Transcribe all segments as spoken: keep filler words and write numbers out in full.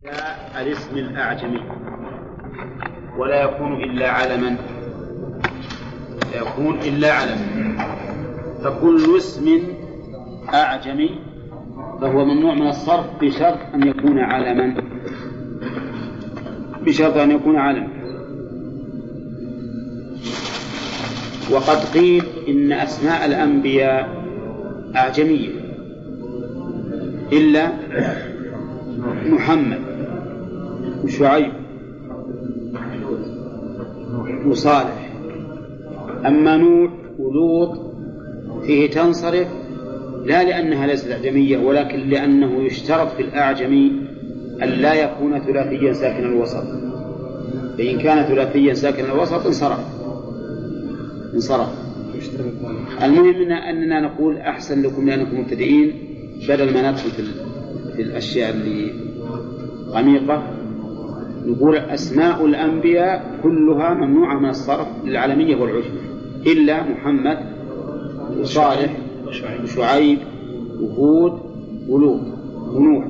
الاسم الأعجمي ولا يكون إلا علما لا يكون إلا علما فكل اسم أعجمي فهو ممنوع من الصرف بشرط أن يكون علما بشرط أن يكون علما. وقد قيل إن أسماء الأنبياء أعجمية إلا محمد وشعيب وصالح. أما نوح ولوط فيه تنصرف لا لأنها ليست أعجمية ولكن لأنه يشترط في الأعجمي أن لا يكون ثلاثيا ساكن الوسط، فإن كان ثلاثيا ساكن الوسط انصرف انصرف. المهم أننا نقول أحسن لكم لأنكم مبتدئين بدل ما ندخل في الأشياء اللي غميقة نقول أسماء الأنبياء كلها ممنوعة من الصرف للعالمية والعجمة إلا محمد وصالح وشعيب وهود ولوط ونوح.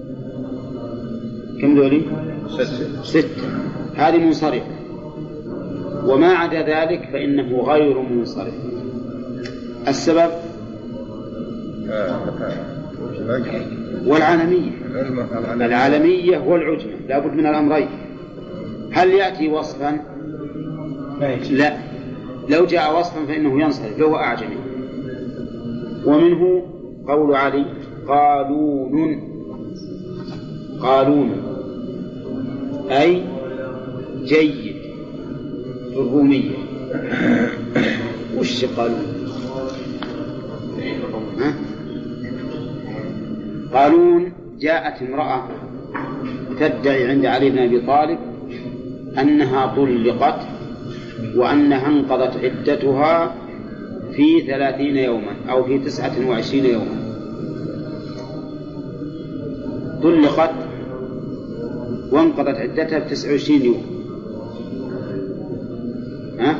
كم ذولي؟ ستة ستة هذه منصرفة، وما عدا ذلك فإنه غير منصرف. السبب والعالمية العالمية والعجمة لا بد من الأمرين. هل يأتي وصفا؟ لا، لو جاء وصفا فإنه ينصرف فهو أعجمي. ومنه قول علي قالون قالون أي جيد الرومية. وش قالون؟ ها؟ قالون جاءت امرأة تدعي عند علي بن أبي طالب أنها طلقت وأنها انقضت عدتها في ثلاثين يوما أو في تسعة وعشرين يوما. طلقت وانقضت عدتها في تسعة وعشرين يوم. ها؟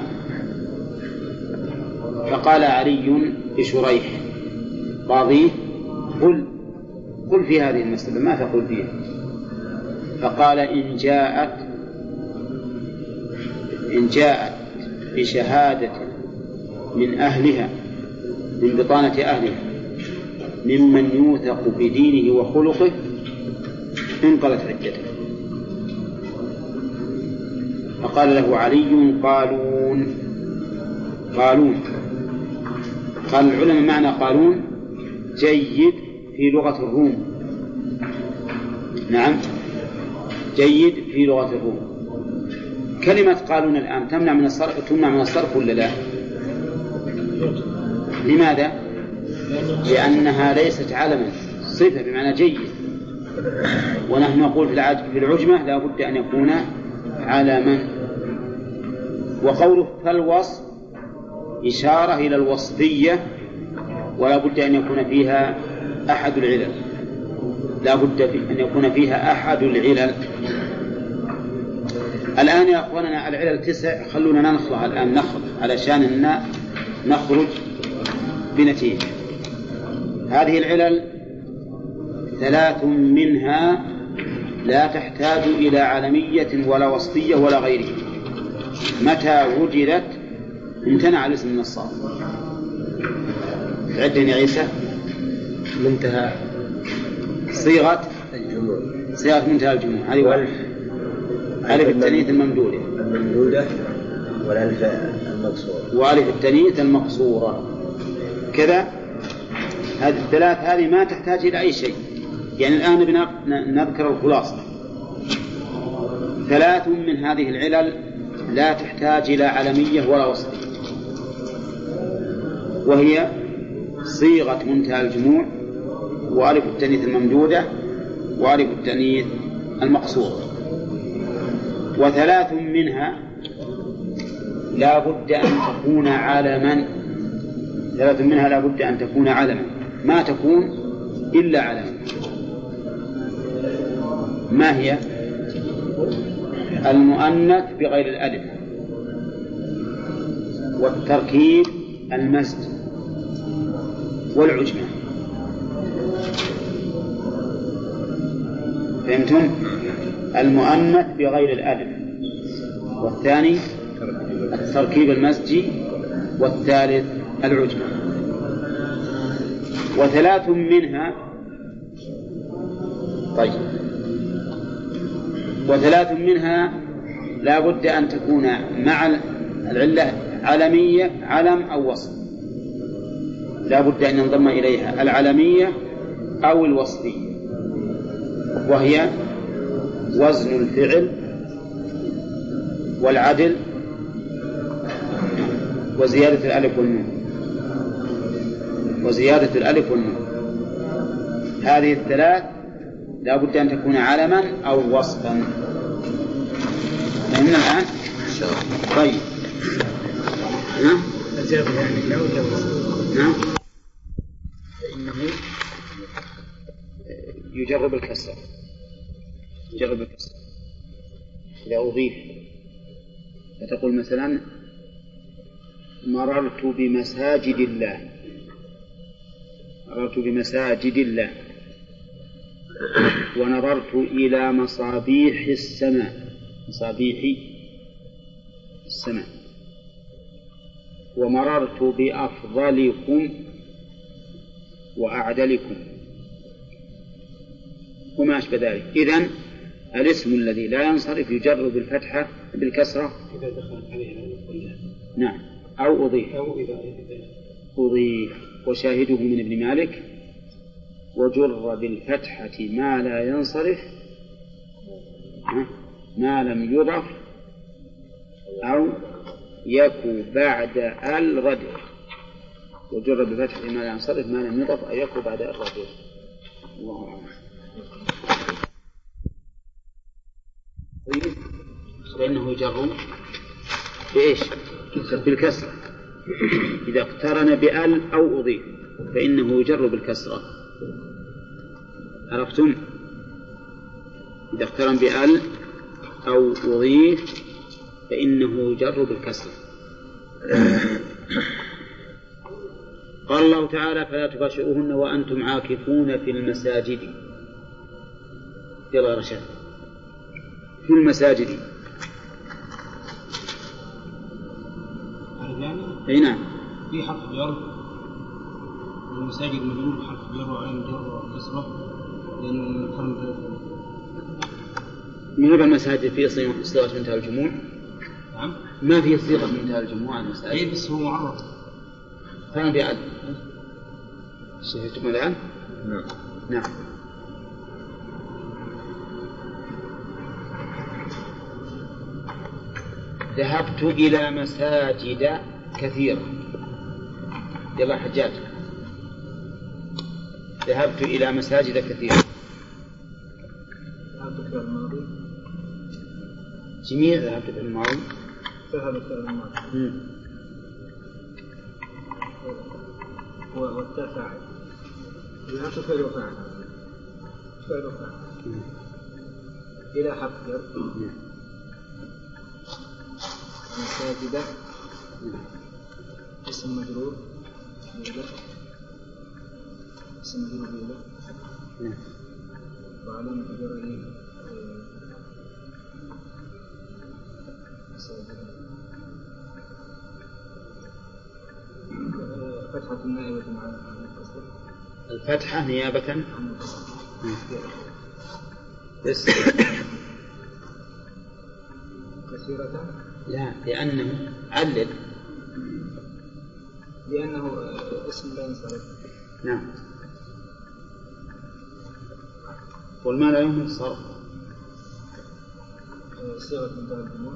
فقال علي لشريح قاضيه قل قل في هذه المسألة ما تقول فيها. فقال إن جاءت إن جاءت بشهادة من أهلها من بطانة أهلها ممن يوثق بدينه وخلقه انقضت عدته. فقال له علي قالون قالون. قال العلماء معنى قالون جيد في لغة الروم. نعم جيد في لغة الروم. كلمة قالون الآن تمنع من الصرف تمنع من الصرف ولا لا؟ لماذا؟ لأنها ليست علما صفة بمعنى جيد، ونحن نقول في العجمة لا بد أن يكون علما. وقوله فالوصف إشارة إلى الوصفية ولا بد أن يكون فيها أحد العلل لا بد أن يكون فيها أحد العلل. الآن يا أخواننا العلل تسع، خلونا نخلها الآن نخل علشان أن نخرج بنتيجة. هذه العلل ثلاث منها لا تحتاج إلى علمية ولا وصفية ولا غيره. متى وجدت امتنع الاسم من الصرف. عدني عيسى منتهى صيغة الجموع صيغة منتهى الجموع هذه والف ألف التانيث الممدودة الممدودة والألف المقصورة وألف التانيث المقصورة كذا. هذه الثلاث هذه ما تحتاج إلى أي شيء. يعني الآن نذكر الخلاصة. ثلاث من هذه العلل لا تحتاج إلى علمية ولا وصفية، وهي صيغة منتهى الجموع وألف التانيث الممدودة وألف التانيث المقصورة. وثلاث منها لا بد أن تكون علما ثلاث منها لا بد أن تكون علما ما تكون إلا علما. ما هي؟ المؤنث بغير الألف والتركيب المزج والعجمة. فهمتم؟ المؤنث بغير الألف، والثاني التركيب المزجي، والثالث العجمة. وثلاث منها طيب وثلاث منها لا بد أن تكون مع العلة علمية، علم أو وصف، لا بد أن ينضم إليها العلمية أو الوصفية، وهي وزن الفعل والعدل وزيادة الألف والنون وزيادة الألف والنون هذه الثلاث لا بد أن تكون علما أو وصفا. فهمنا الآن؟ طيب نعم نعم فإنه يجرب الكسر يجرب الكسر إذا أضيف، فتقول مثلا مررت بمساجد الله، مررت بمساجد الله، ونظرت إلى مصابيح السماء، مصابيح السماء، ومررت بأفضلكم وأعدلكم وما أشبه ذلك. إذن الاسم الذي لا ينصرف يجر بالفتحة بالكسرة إذا دخلت عليه الألف واللام. نعم، أو أضيف أو إذا أضيف. وشاهده من ابن مالك وجر بالفتحة ما لا ينصرف ما لم يضف أو يكو بعد الردف، وجر بالفتحة ما لا ينصرف ما لم يضف أو يكو بعد الردف. الله أعلم. فإنه يجر بإيش؟ بالكسرة إذا اقترن بأل أو أضيف فإنه يجر بالكسرة. عرفتم؟ إذا اقترن بأل أو أضيف فإنه يجر بالكسرة. قال الله تعالى فلا تباشروهن وأنتم عاكفون في المساجد. يلا رشاد في المساجد. أي نعم. في حرف جر والمساجد مجرور بحرف جر وعلامة جر كسرة لأنه مقرن. من هذا المساجد في صيغة منتهى الجموع؟ نعم. ما في صيغة منتهى الجموع على المساجد. أي بس هو معرف. كان بعد. شفتم الآن؟ نعم. نعم. ذهبت إلى مساجد كثيرة. يلا حجاج. ذهبت إلى مساجد كثيرة. ذهبت في الماضي. جميع ذهبت في الماضي. ذهبت في الماضي. والتاء فاعل. ذهبت فعل وفاعل. فعل وفاعل. إلى حرف جر. مساجد اسم مجرور بإلى اسم مجرور بإلى وعلامة جره فتحة نائبة عن الكسر. الفتحة نيابة عن بس كثيرة. لا، لأنه علل، لأنه اسم لا ينصرف. نعم. والما لا يمكن الصرف صيغة منتهى الجموع.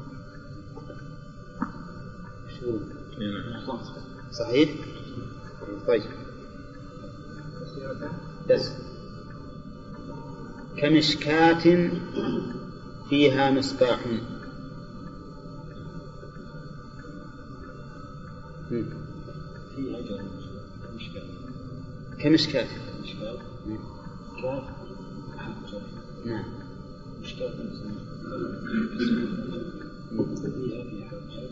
صحيح. طيب بس كمشكاة فيها مصباح. في أجل مشكاة. كمشكاة. مشكاة. كاف. نعم. مشكاة. فيها في حرف.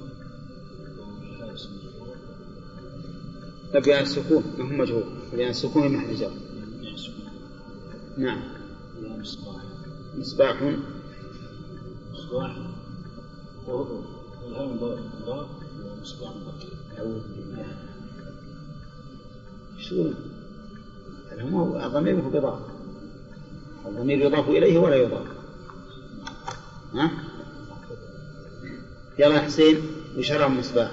طب يعني السكون ما هو مجهول، يعني السكون محل جر. نعم. يا مصباح. مصباح مصباح وهو الهام ضار مصباح أعوذ بالله. شو الضمير هو بضاف، الضمير يضاف إليه ولا يضاف؟ ها؟ يلا حسين، وش رأى مصباح؟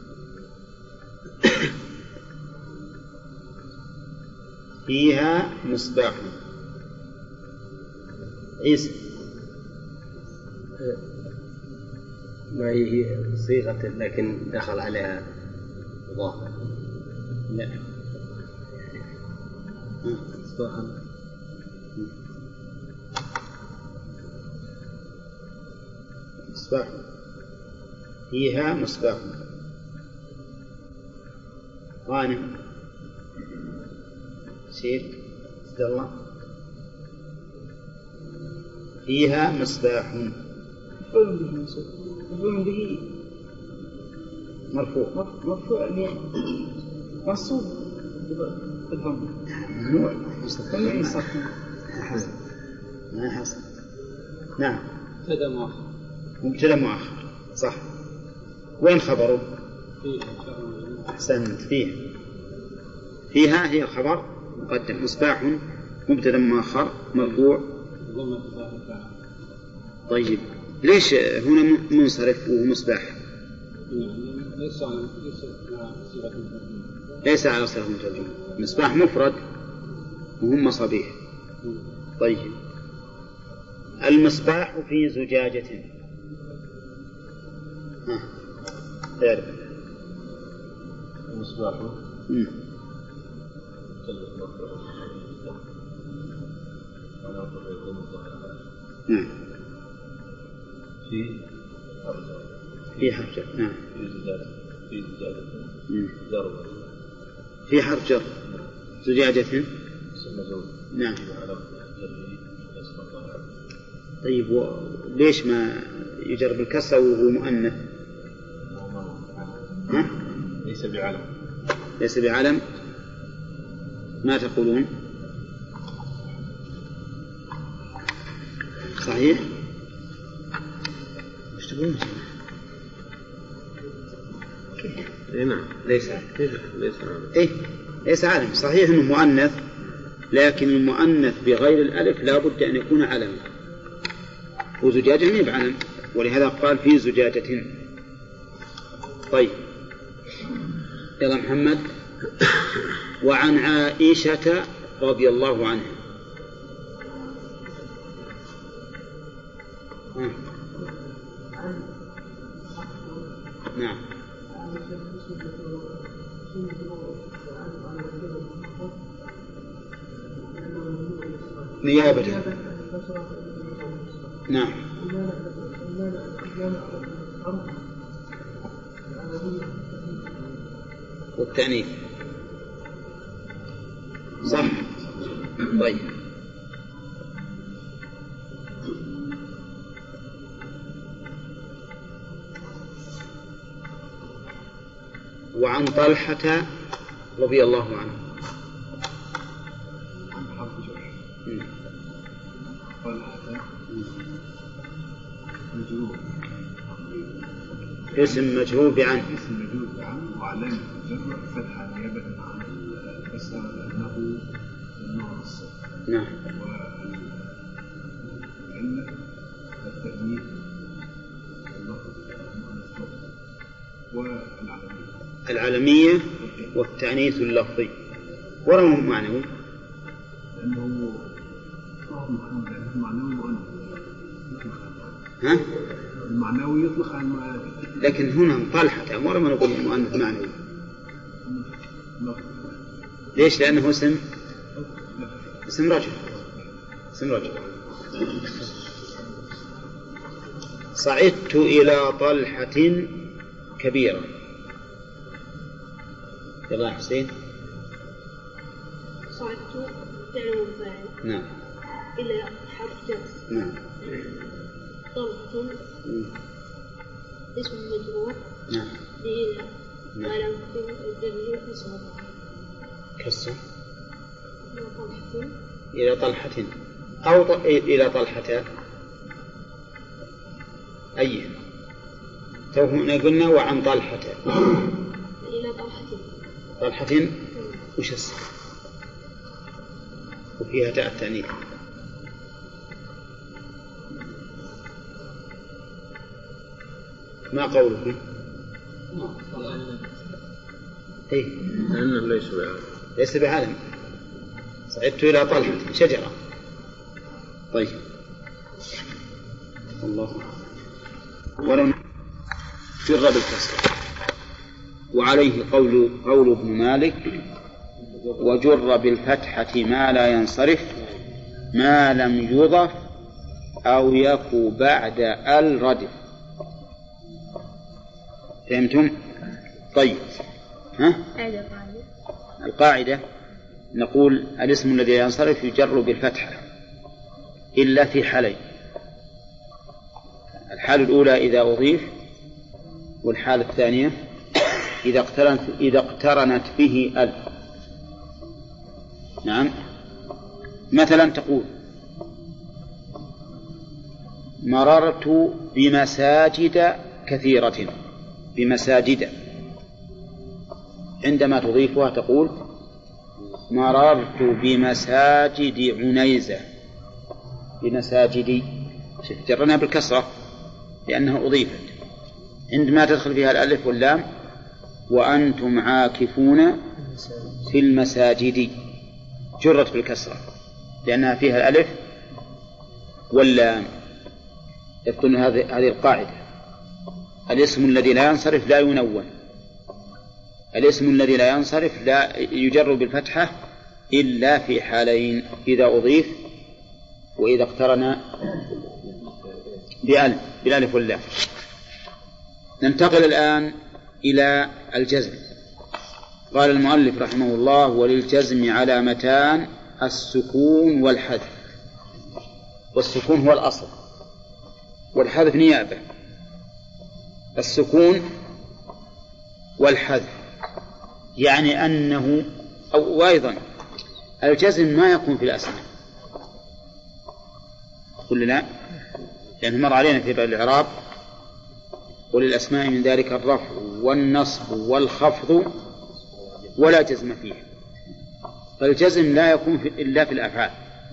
فيها مصباح. عيسى ما هي صيغة لكن دخل عليها إضافة. لا مصباح مصباح فيها مصباح. غانم سير عبد الله. فيها مصباح مفعول به مرفوع مرفوع منصوب بالضم ممنوع ما حصل. نعم مبتدأ مؤخر. مبتدأ مؤخر صح. وين خبره؟ فيه أحسنت. فيه فيها هي الخبر مقدم. مصباح مبتدأ مؤخر مرفوع. طيب ليش هنا منصرف وهو مصباح؟ ليس على صيغة المترجم. ليس على صيغة المترجم. مصباح مفرد وهم مصابيح. طيب المصباح في زجاجة. ها تعرف المصباح نعم في في حرف جر. نعم في زجاجة في زجاجة ضرب في حرف جر. زجاجة نعم. طيب ليش ما يجر بالكسر وهو مؤنث؟ ها؟ ليس بعلم. ليس بعلم. ما تقولون؟ صحيح؟ وش تقولون؟ نعم ليس ليس إيه ليس علم. صحيح إنه مؤنث، لكن المؤنث بغير الألف لا بد أن يكون علما، وزجاجة ما بعلم، ولهذا قال في زجاجة. طيب يلا محمد. وعن عائشة رضي الله عنها. نعم نيابة. نعم والتأنيث صح. طيب وعن طلحة رضي الله عنه. اسم مجهول بعن. اسم مجهول بعن وعلامة الجر فتحة نيابة عن الكسر لأنه ممنوع الصرف. نعم. والعلة التأنيث والعلمية. العلمية والتأنيث اللفظي. ولا معنوي؟ لأنه معنوي مؤنث. ها؟ المعنوي يطلق عن. لكن هنا طلحة مرة ما نقول مؤنث معنوي. ليش؟ لأنه اسم اسم رجل. اسم رجل. صعدت إلى طلحة كبيرة. يلا حسين. صعدت فعل وفاعل. نعم. إلى حرف جر. نعم. طلحة اسم مجرور. نعم. إلى نعم. علامة الجر كسر. كسر. إلى طلحة. إلى طلحة أو ط... إلى طلحة. أي توهنا قلنا وعن طلحة إلى طلحة. طلحة وش الصح وفيها تاء التأنيث. ما قولكم؟ إيه لأنه ليس بعالم. ليس بعالم. صعدت إلى طلحة شجرة. طيب الله ولو جر بالكسر. وعليه قول قول ابن مالك وجر بالفتحة ما لا ينصرف ما لم يضف أو يكو بعد الردف. فهمتم؟ طيب ها؟ القاعدة نقول الاسم الذي ينصرف يجر بالفتحة إلا في حالين. الحالة الأولى إذا أضيف، والحالة الثانية إذا اقترنت, إذا اقترنت به ال. نعم مثلا تقول مررت بمساجد كثيرة بمساجد، عندما تضيفها تقول مررت بمساجد عنيزة بمساجد، جرنا بالكسرة لأنها أضيفت. عندما تدخل فيها الألف واللام وأنتم عاكفون في المساجد جرت بالكسرة لأنها فيها الألف واللام. يقول هذه هذه القاعدة الاسم الذي لا ينصرف لا ينون، الاسم الذي لا ينصرف لا يجر بالفتحة إلا في حالين إذا أضيف وإذا اقترن بألف بالألف واللام. ننتقل الآن إلى الجزم. قال المؤلف رحمه الله وللجزم علامتان السكون والحذف. والسكون هو الأصل والحذف نيابة. السكون والحذف يعني أنه أو أيضا الجزم ما يكون في الأسماء قل لا، لأنه مر علينا في باب الإعراب وللأسماء من ذلك الرفع والنصب والخفض ولا جزم فيه. فالجزم لا يكون في إلا في الأفعال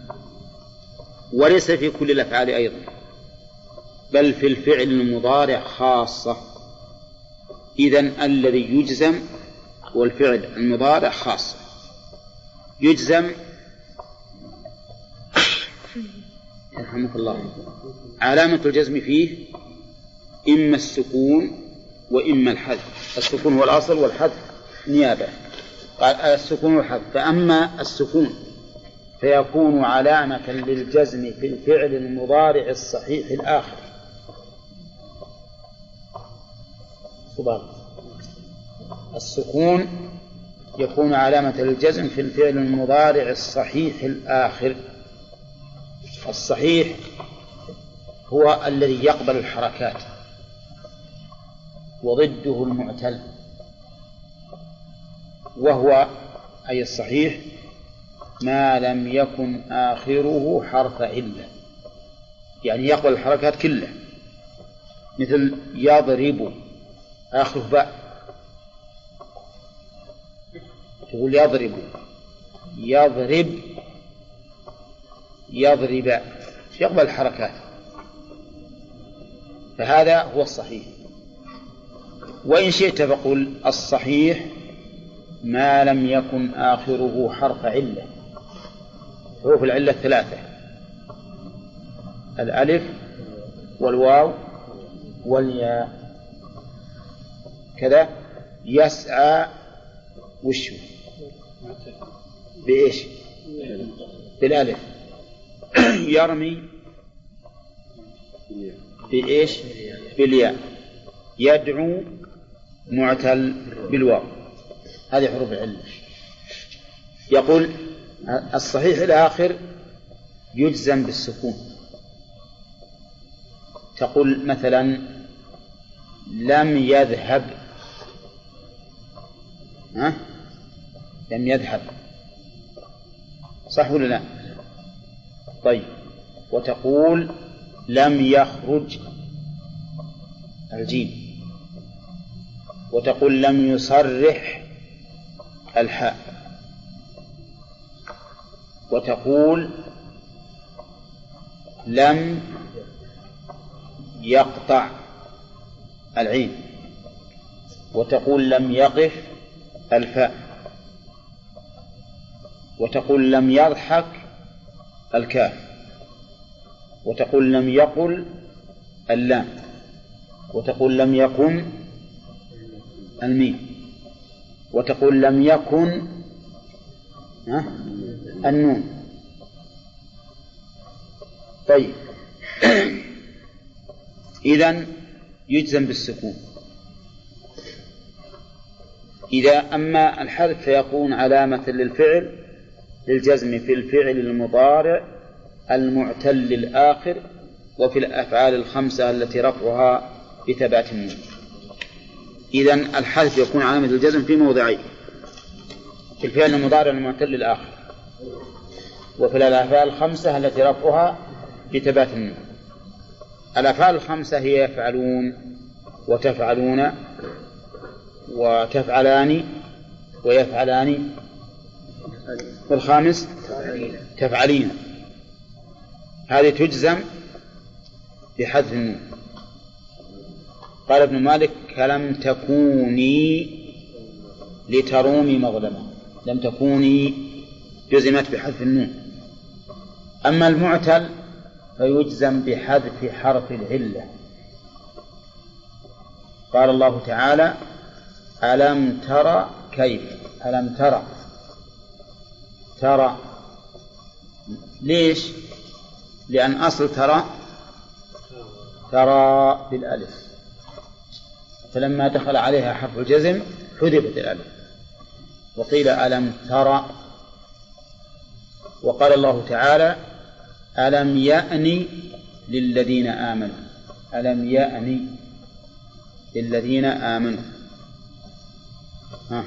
وليس في كل الأفعال أيضا، بل في الفعل المضارع خاصة. إذن الذي يجزم والفعل المضارع خاصة. يجزم يرحمك الله علامة الجزم فيه إما السكون وإما الحذف. السكون هو الأصل والحذف نيابة. قال السكون والحذف. فأما السكون فيكون علامة للجزم في الفعل المضارع الصحيح الآخر. السكون يكون علامة للجزم في الفعل المضارع الصحيح الآخر. الصحيح هو الذي يقبل الحركات وضده المعتل، وهو أي الصحيح ما لم يكن آخره حرف علة، يعني يقبل الحركات كلها، مثل يضرب آخره باء تقول يضرب يضرب يضرب يقبل الحركات، فهذا هو الصحيح. وإن شئت فقل الصحيح ما لم يكن آخره حرف علة. حروف العلة ثلاثة: الألف والواو والياء. كذا يسعى وشو بإيش؟ بالألف. يرمي بإيش؟ بالياء. يدعو معتل بالواو. هذه حروف العلة. يقول الصحيح الآخر يجزم بالسكون. تقول مثلا لم يذهب، ها؟ لم يذهب، صح ولا لا؟ طيب. وتقول لم يخرج الجيم، وتقول لم يصرح الحاء، وتقول لم يقطع العين، وتقول لم يقف الفاء، وتقول لم يضحك الكاف، وتقول لم يقل اللام، وتقول لم يكن الميم، وتقول لم يكن النون. طيب إذن يجزم بالسكون. إذا أما الحذف فيكون علامة للفعل للجزم في الفعل المضارع المعتل الآخر وفي الأفعال الخمسة التي رفعها بثبات النون. إذن الحذف يكون علامة الجزم في موضعين: في الفعل المضارع المعتل الآخر وفي الأفعال الخمسة التي رفعها بثبات النون. الأفعال الخمسة هي يفعلون وتفعلون وتفعلان ويفعلان، والخامس تفعلين. هذه تجزم بحذف النون. قال ابن مالك: لم تكوني لترومي مظلمة. لم تكوني جزمت بحذف النون. أما المعتل فيجزم بحذف حرف العلة. قال الله تعالى: ألم ترى كيف. ألم ترى ترى ليش؟ لأن أصل ترى ترى بالألف، فلما دخل عليها حرف الجزم حذفت الألف وقيل ألم ترى. وقال الله تعالى: ألم يأن للذين آمنوا. ألم يأن للذين آمنوا. ها.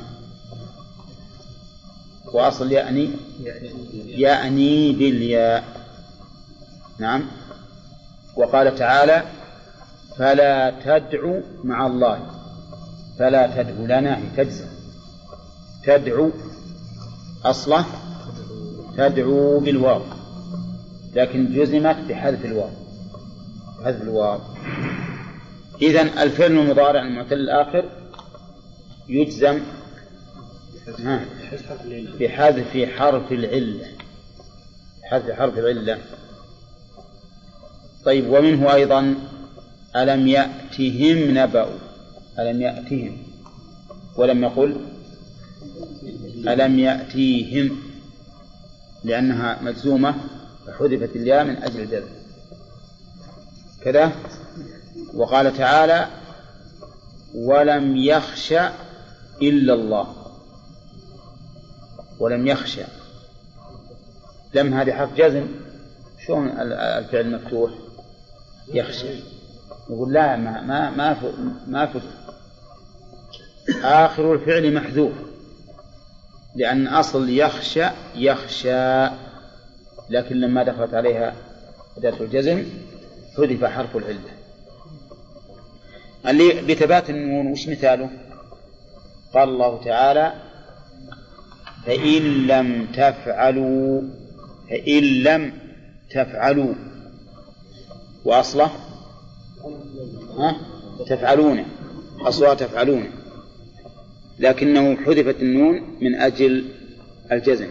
وأصل يأني يأني بالياء. نعم. وقال تعالى: فلا تدعو مع الله. فلا تدعو لنا تجزم. تدعو أصله تدعو بالواو، لكن جزمت بحذف الواو. بحذف الواو. إذن الفعل المضارع المعتل الآخر يجزم بحذف حرف العلة. حذف حرف العلة. طيب، ومنه أيضا ألم يأتهم نبأ. ألم يأتهم، ولم يقل ألم يأتيهم لأنها مجزومة فحذفت الياء من أجل الجزم كذا. وقال تعالى: ولم يخش إلا الله. ولم يخشى. لم هذه حرف جزم. شلون الفعل مفتوح يخشى؟ يقول لا، ما ما ما ما فتح. آخر الفعل محذوف لأن أصل يخشى يخشى، لكن لما دخلت عليها أداة الجزم حذف حرف العلة. اللي بثبات النون وش مثاله؟ قال الله تعالى: فإن لم تفعلوا. فإن لم تفعلوا، وأصله ها تفعلون، أصلها تفعلون، لكنه حذفت النون من أجل الجزم.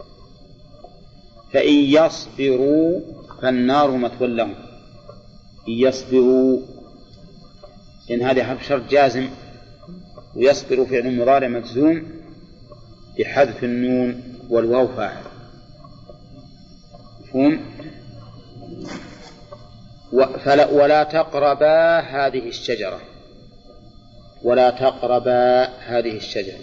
فإن يصبروا فالنار مثوى لهم. إن يصبروا، إن هذه حرف شرط جازم، ويصبر فعل مضارع مجزوم بحذف النون والواو فاعل. مفهوم؟ فلا ولا تقربا هذه الشجرة. ولا تقربا هذه الشجرة،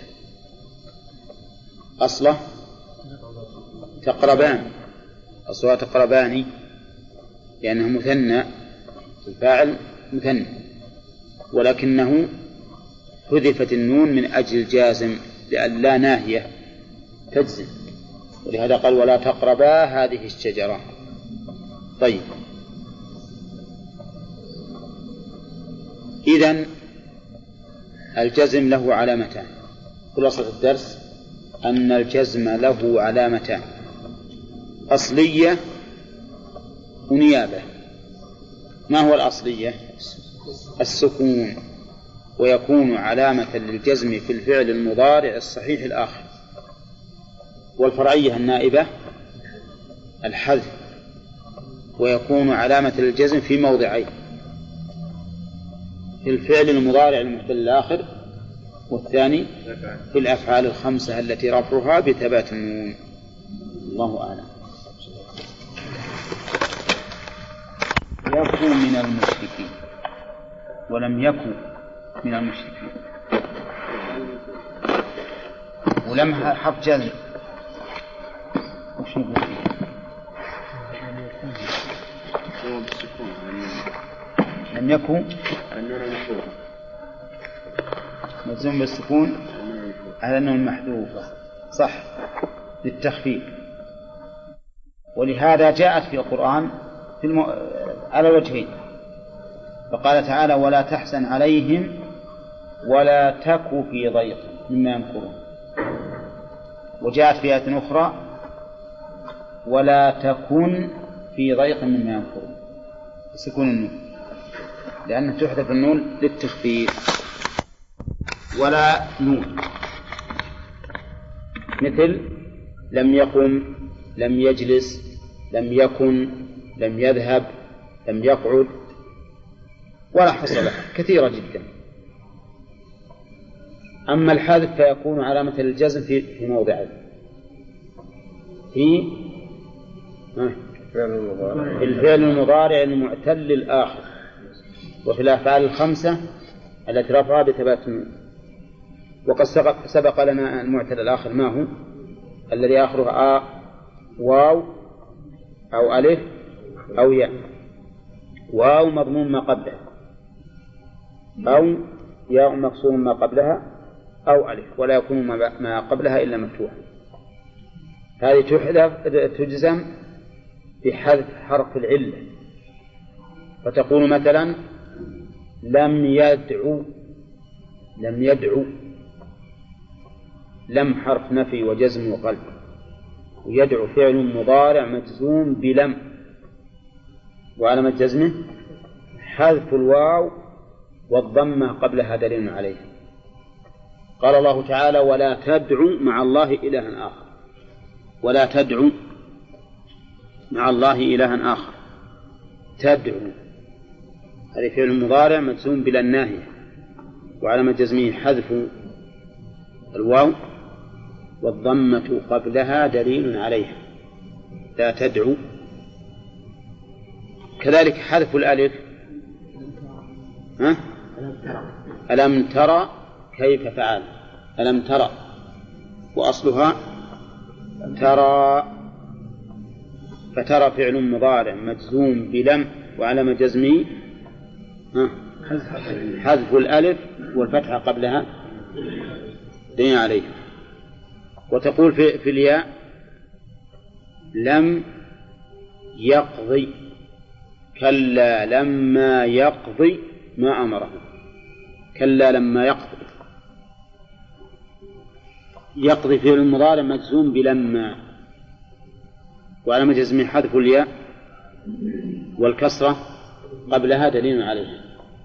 أصله تقربان، أصلها تقربان لأنه مثنى، الفاعل مثنى، ولكنه حذفت النون من أجل جازم لأن لا ناهية تجزم، ولهذا قال: ولا تقربا هذه الشجرة. طيب، إذن الجزم له علامتان. خلاصة الدرس أن الجزم له علامتان: أصلية ونيابة. ما هو الأصلية؟ السكون، ويكون علامة للجزم في الفعل المضارع الصحيح الآخر. والفرعية النائبة الحذف، ويكون علامة للجزم في موضعين: في الفعل المضارع المحتل الآخر، والثاني في الأفعال الخمسة التي رفعها بثبات النون. الله أعلم. يكن من المشركين ولم يكن من المشركين، ولم حرف جزم. وش نقول فيه؟ لم يكن مجزوم بالسكون على أنه المحذوفة، صح، للتخفيف. ولهذا جاءت في القرآن في الم... على وجهين. فقال تعالى: ولا تحزن عليهم ولا تك في ضيق مما يمكرون. وجاءت في آية أخرى: ولا تكن في ضيق مما يمكرون، سكون النون، لأنها تحذف النون للتخفيف. ولا نون مثل لم يقم، لم يجلس، لم يكن، لم يذهب، لم يقعد، ولا حصل لها، كثيرة جدا. أما الحذف فيكون علامة الجزم في في موضعين: في الفعل المضارع المعتل الآخر، وفي الأفعال الخمسة التي رفعها بثبات النون. وقد سبق لنا المعتل الآخر ما هو؟ الذي آخره آ واو أو ألف أو ياء. واو مضمون ما قبلها، أو ياء مكسور ما قبلها، أو ألف، ولا يكون ما قبلها إلا مفتوحا. هذه تحذف تجزم بحذف حرف العلة. فتقول مثلا لم يدعو، لم يدعو، لم حرف نفي وجزم وقلب، ويدعو فعل مضارع مجزوم بلم، وعلامة جزمه حذف الواو والضمة قبلها دليل عليه. قال الله تعالى: ولا تدعو مع الله إلها آخر. ولا تدعو مع الله إلها آخر، تدعو هذا فعل مضارع مجزوم بلا الناهية، وعلامة جزمه حذف الواو والضمة قبلها دليل عليها، لا تدعو. كذلك حذف الألف، ها؟ ألم ترى كيف فعل، ألم ترى، وأصلها ترى، فترى فعل مضارع مجزوم بلم، وعلامة جزمه حذف الألف والفتحة قبلها دين عليه. وتقول في, في الياء لم يقضي، كلا لما يقضي ما أمره، كلا لما يقضي. يقضي فعل المضارع مجزوم بلما، وعلامة جزمه حذف الياء والكسرة قبلها دليل عليه.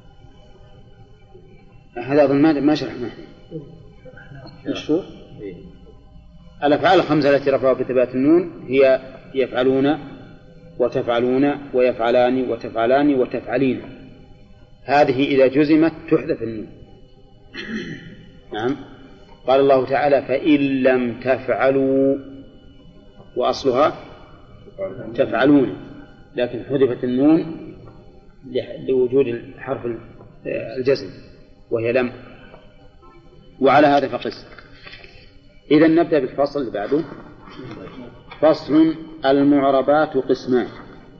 هذا أظن ما شرحناه. الشروط الأفعال الخمسة التي رفعوا بثبات النون هي يفعلون وتفعلون ويفعلان وتفعلان وتفعلين. هذه إذا جزمت تحذف النون. نعم. قال الله تعالى: فإن لم تفعلوا، وأصلها تفعلون، لكن حذفت النون لوجود حرف الجزم وهي لم. وعلى هذا فقس. إذن نبدأ بالفصل اللي بعده. فصل: المعربات قسمان: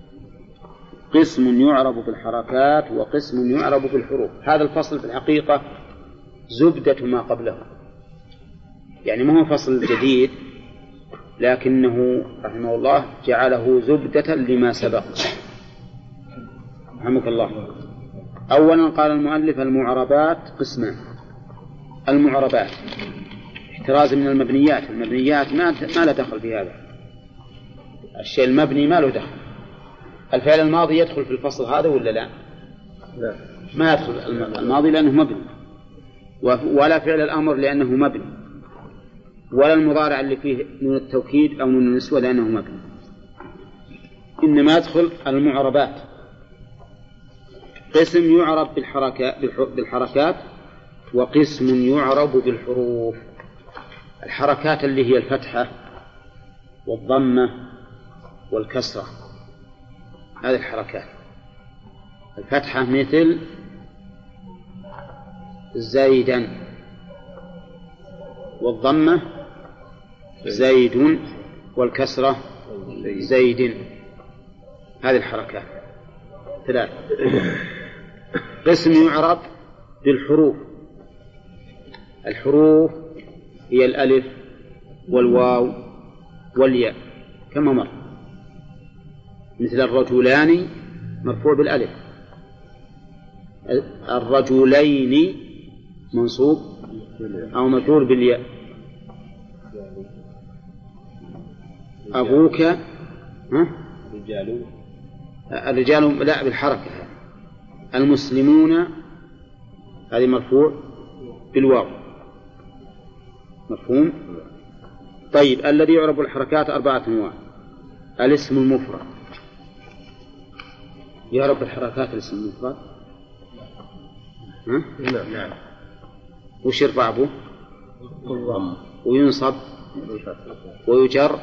قسم يعرب بالحركات وقسم يعرب بالحروف. هذا الفصل في الحقيقة زبدة ما قبله، يعني ما هو فصل جديد، لكنه رحمه الله جعله زبدة لما سبق. رحمك الله. أولا قال المؤلف المعربات قسمان. المعربات احتراز من المبنيات. المبنيات ما ما له دخل في هذا الشيء، المبني ما له دخل. الفعل الماضي يدخل في الفصل هذا ولا لا؟ لا ما يدخل الماضي لأنه مبني، ولا فعل الأمر لأنه مبني، ولا المضارع اللي فيه نون التوكيد أو نون النسوة لأنه مبني. إنما يدخل المعربات. قسم يعرب بالحركات وقسم يعرب بالحروف. الحركات اللي هي الفتحة والضمة والكسرة، هذه الحركات. الفتحة مثل زيدا، والضمة زيد، والكسرة زيد. هذه الحركات ثلاث. قسم يعرب بالحروف. الحروف هي الألف والواو والياء كما مر، مثل الرجلان مرفوع بالألف، الرجلين منصوب أو مجرور بالياء، أبوك ها؟ رجال الرجال لا بالحركة. المسلمون هذه مرفوع بالواو. مفهوم؟ طيب الذي يعرب الحركات أربعة أنواع. الاسم المفرد يعرب الحركات. الاسم المفرد ها؟ نعم نعم. وش يرفع به؟ وينصب ويجر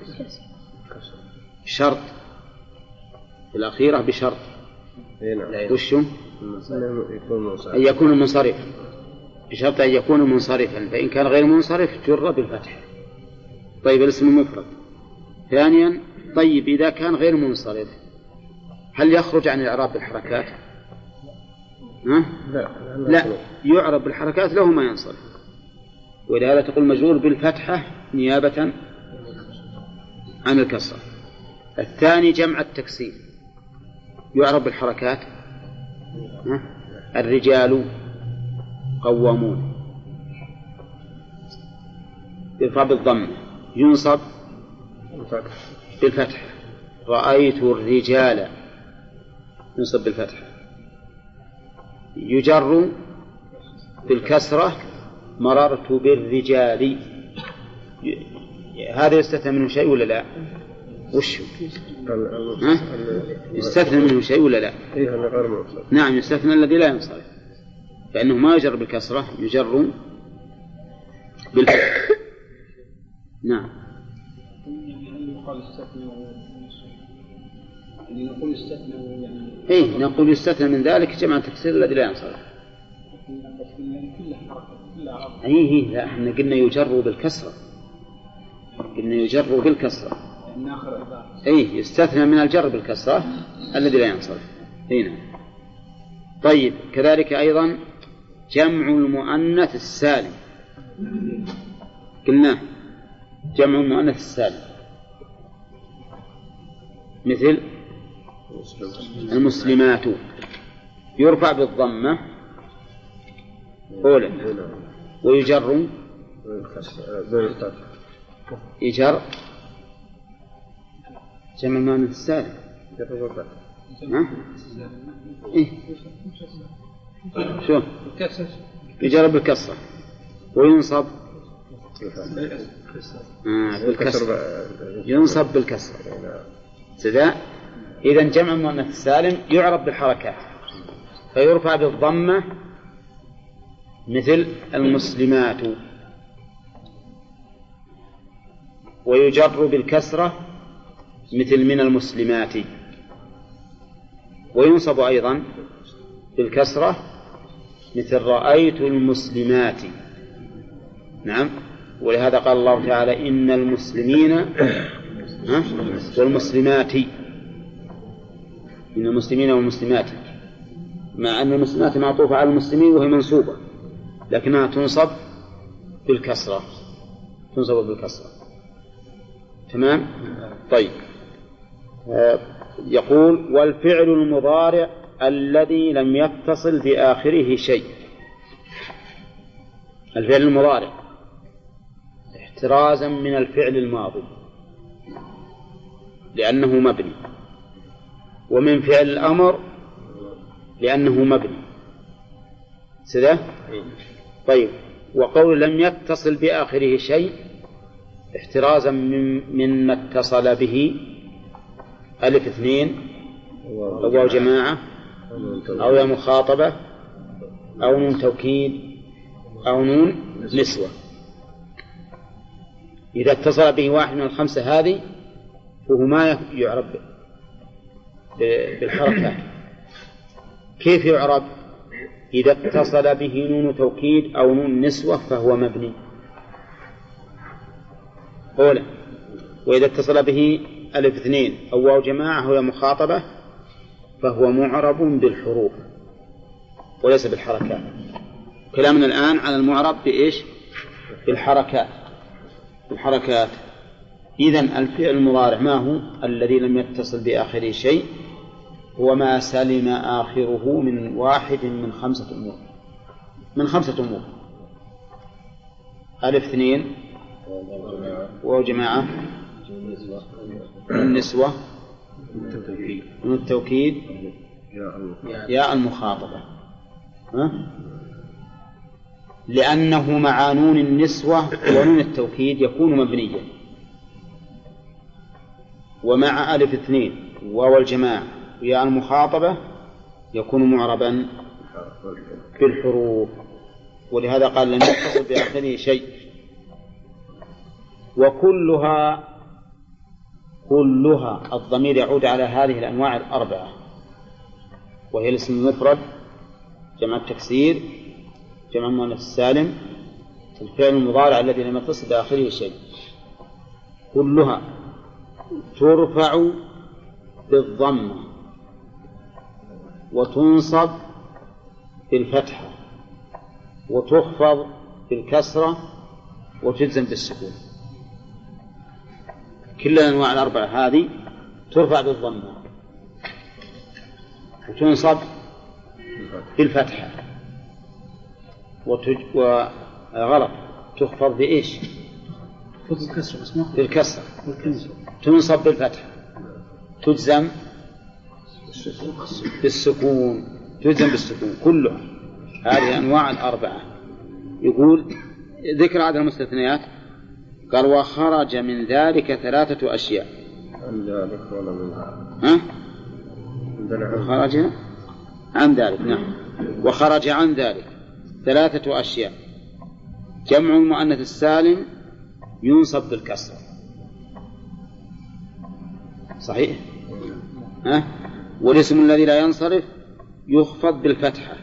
شرط في الأخيرة بشرط. وشو؟ أن يكون منصرفا، بشرط أن يكون منصرفا، فإن كان غير منصرف جر بالفتح. طيب الاسم المفرد. ثانيا طيب إذا كان غير منصرف هل يخرج عن الإعراب بالحركات؟ ها؟ لا. لا يعرب بالحركات له ما ينصرف، ولهذا تقول مجرور بالفتحة نيابة عن الكسرة. الثاني جمع التكسير يعرب بالحركات. ها؟ الرجال قوامون يرفع بالضم، ينصب بالفتح. رأيت الرجال ينصب بالفتح، يجر بالكسرة. مررت بالرجال. هذا يستثنى منه شيء ولا لا؟ وش ها؟ يستثنى منه شيء ولا لا؟ نعم يستثنى الذي لا ينصرف، فإنه ما يجر بالكسرة، يجر بالفتح. نعم. يعني نقول استثنى يعني إيه نقول يستثنى من ذلك جمع التكسير الذي لا ينصرف. إيه إيه لا إحنا قلنا يجر بالكسرة، قلنا يجر بالكسرة. إيه يستثنى من الجر بالكسرة الذي لا ينصرف. هنا طيب كذلك أيضا جمع المؤنث السالم. قلنا جمع المؤنث السالم مثل المسلمات يرفع بالضمة أولا ويجر يجر جمع المؤنث السالم. ها؟ إيه؟ شو؟ يجر بالكسرة وينصب آه بالكسرة. ينصب بالكسرة. سذا إذا جمع المؤنث السالم يعرب بالحركات، فيرفع بالضمة مثل المسلمات، ويجر بالكسرة مثل من المسلمات، وينصب أيضا بالكسرة مثل رأيت المسلمات. نعم. ولهذا قال الله تعالى إن المسلمين والمسلمات، إن المسلمين والمسلمات، مع أن المسلمات معطوفة على المسلمين وهي منصوبة لكنها تنصب بالكسرة، تنصب بالكسرة. تمام. طيب آه يقول والفعل المضارع الذي لم يتصل بآخره شيء، الفعل المضارع احترازا من الفعل الماضي لأنه مبني، ومن فعل الأمر لأنه مبني سده. طيب، وقول لم يتصل بآخره شيء احترازا من مما اتصل به ألف اثنين أو واو جماعة أو يا مخاطبة أو نون توكيد أو نون نسوة. إذا اتصل به واحد من الخمسة هذه فهو ما يعرب بالحركات. كيف يعرب؟ إذا اتصل به نون توكيد أو نون نسوة فهو مبني أولا، وإذا اتصل به ألف اثنين أو واو جماعة هو مخاطبة فهو معرب بالحروف وليس بالحركات. كلامنا الآن على المعرب بإيش؟ بالحركات. بالحركات. إذن الفعل المضارع ما هو؟ الذي لم يتصل بآخره شيء، هو ما سلم آخره من واحد من خمسة أمور. من خمسة أمور: ألف اثنين واو جماعة النسوة من التوكيد يا المخاطبة. ها؟ لأنه مع نون النسوة ونون التوكيد يكون مبنيا، ومع ألف اثنين واو الجماعة ويا المخاطبة يكون معربا بالحروف. ولهذا قال لم يتصل بآخره شيء. وكلها كلها الضمير يعود على هذه الأنواع الأربعة، وهي الاسم المفرد، جمع التكسير، جمع المؤنث السالم، الفعل المضارع الذي لم يتصل بآخره شيء. كلها ترفع بالضمة وتنصب بالفتحة وتخفض بالكسرة وتجزم بالسكون. كل الأنواع الأربعة هذه ترفع بالضمة وتنصب بالفتحة وتج... وغلط تخفض بإيش؟ بالكسرة. تنصب بالفتحة، تجزم بالسكون. تجزم بالسكون كلها. هذه أنواع الأربعة. يقول ذكر عدد المستثنيات، قال وخرج من ذلك ثلاثة أشياء. ها؟ خرج عن ذلك. نعم. وخرج عن ذلك ثلاثة أشياء: جمع المؤنث السالم ينصب بالكسر، صحيح؟ ها؟ والاسم الذي لا ينصرف يخفض بالفتحة،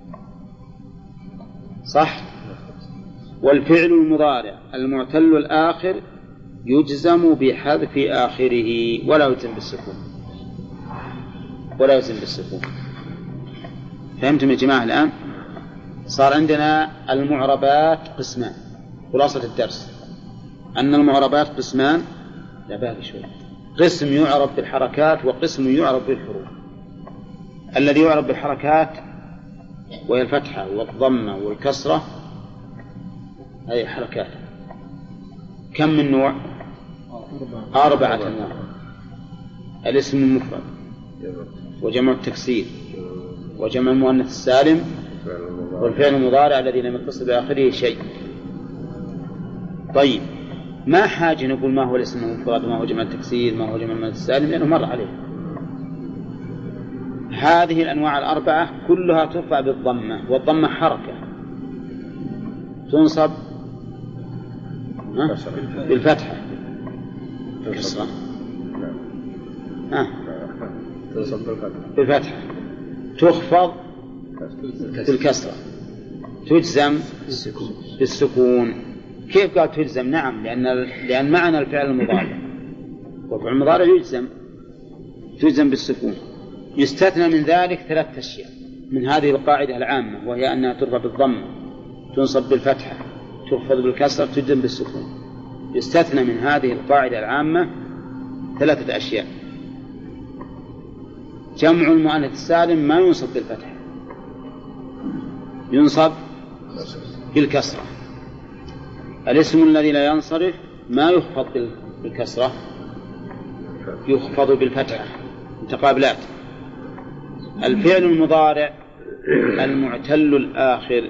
صح؟ والفعل المضارع المعتل الآخر يجزم بحذف آخره ولا يجزم بالسكون. ولا يجزم بالسكون. فهمتم يا جماعة الآن؟ صار عندنا المعربات قسمان. خلاصة الدرس أن المعربات قسمان. لا باقي شوي. قسم يعرب بالحركات وقسم يعرب بالحروف. الذي يعرب بالحركات وهي الفتحة والضمة والكسرة، هذه حركات. كم من نوع؟ أربعة أنواع: الاسم المفرد وجمع التكسير وجمع المؤنث السالم والفعل المضارع الذي لم يتصل بآخره شيء. طيب، ما حاجة نقول ما هو الاسم المفرد وما هو جمع التكسير ما هو جمع المؤنث السالم، لأنه مر عليه. هذه الأنواع الأربعة كلها ترفع بالضمة، والضمة حركة تنصب بالفتحة بالكسرة بالفتحة تخفض بالكسرة تجزم بالسكون. كيف قال تجزم؟ نعم، لأن لأن معنى الفعل المضارع، والفعل المضارع يجزم تجزم بالسكون. يستثنى من ذلك ثلاث أشياء من هذه القاعدة العامة، وهي أنها ترفع بالضم تنصب بالفتحة تخفض بالكسرة تجزم بالسكون. يستثنى من هذه القاعدة العامة ثلاثة أشياء: جمع المؤنث السالم ما ينصب بالفتح، ينصب بالكسرة. الاسم الذي لا ينصرف ما يخفض بالكسرة، يخفض بالفتحة متقابلات. الفعل المضارع المعتل الآخر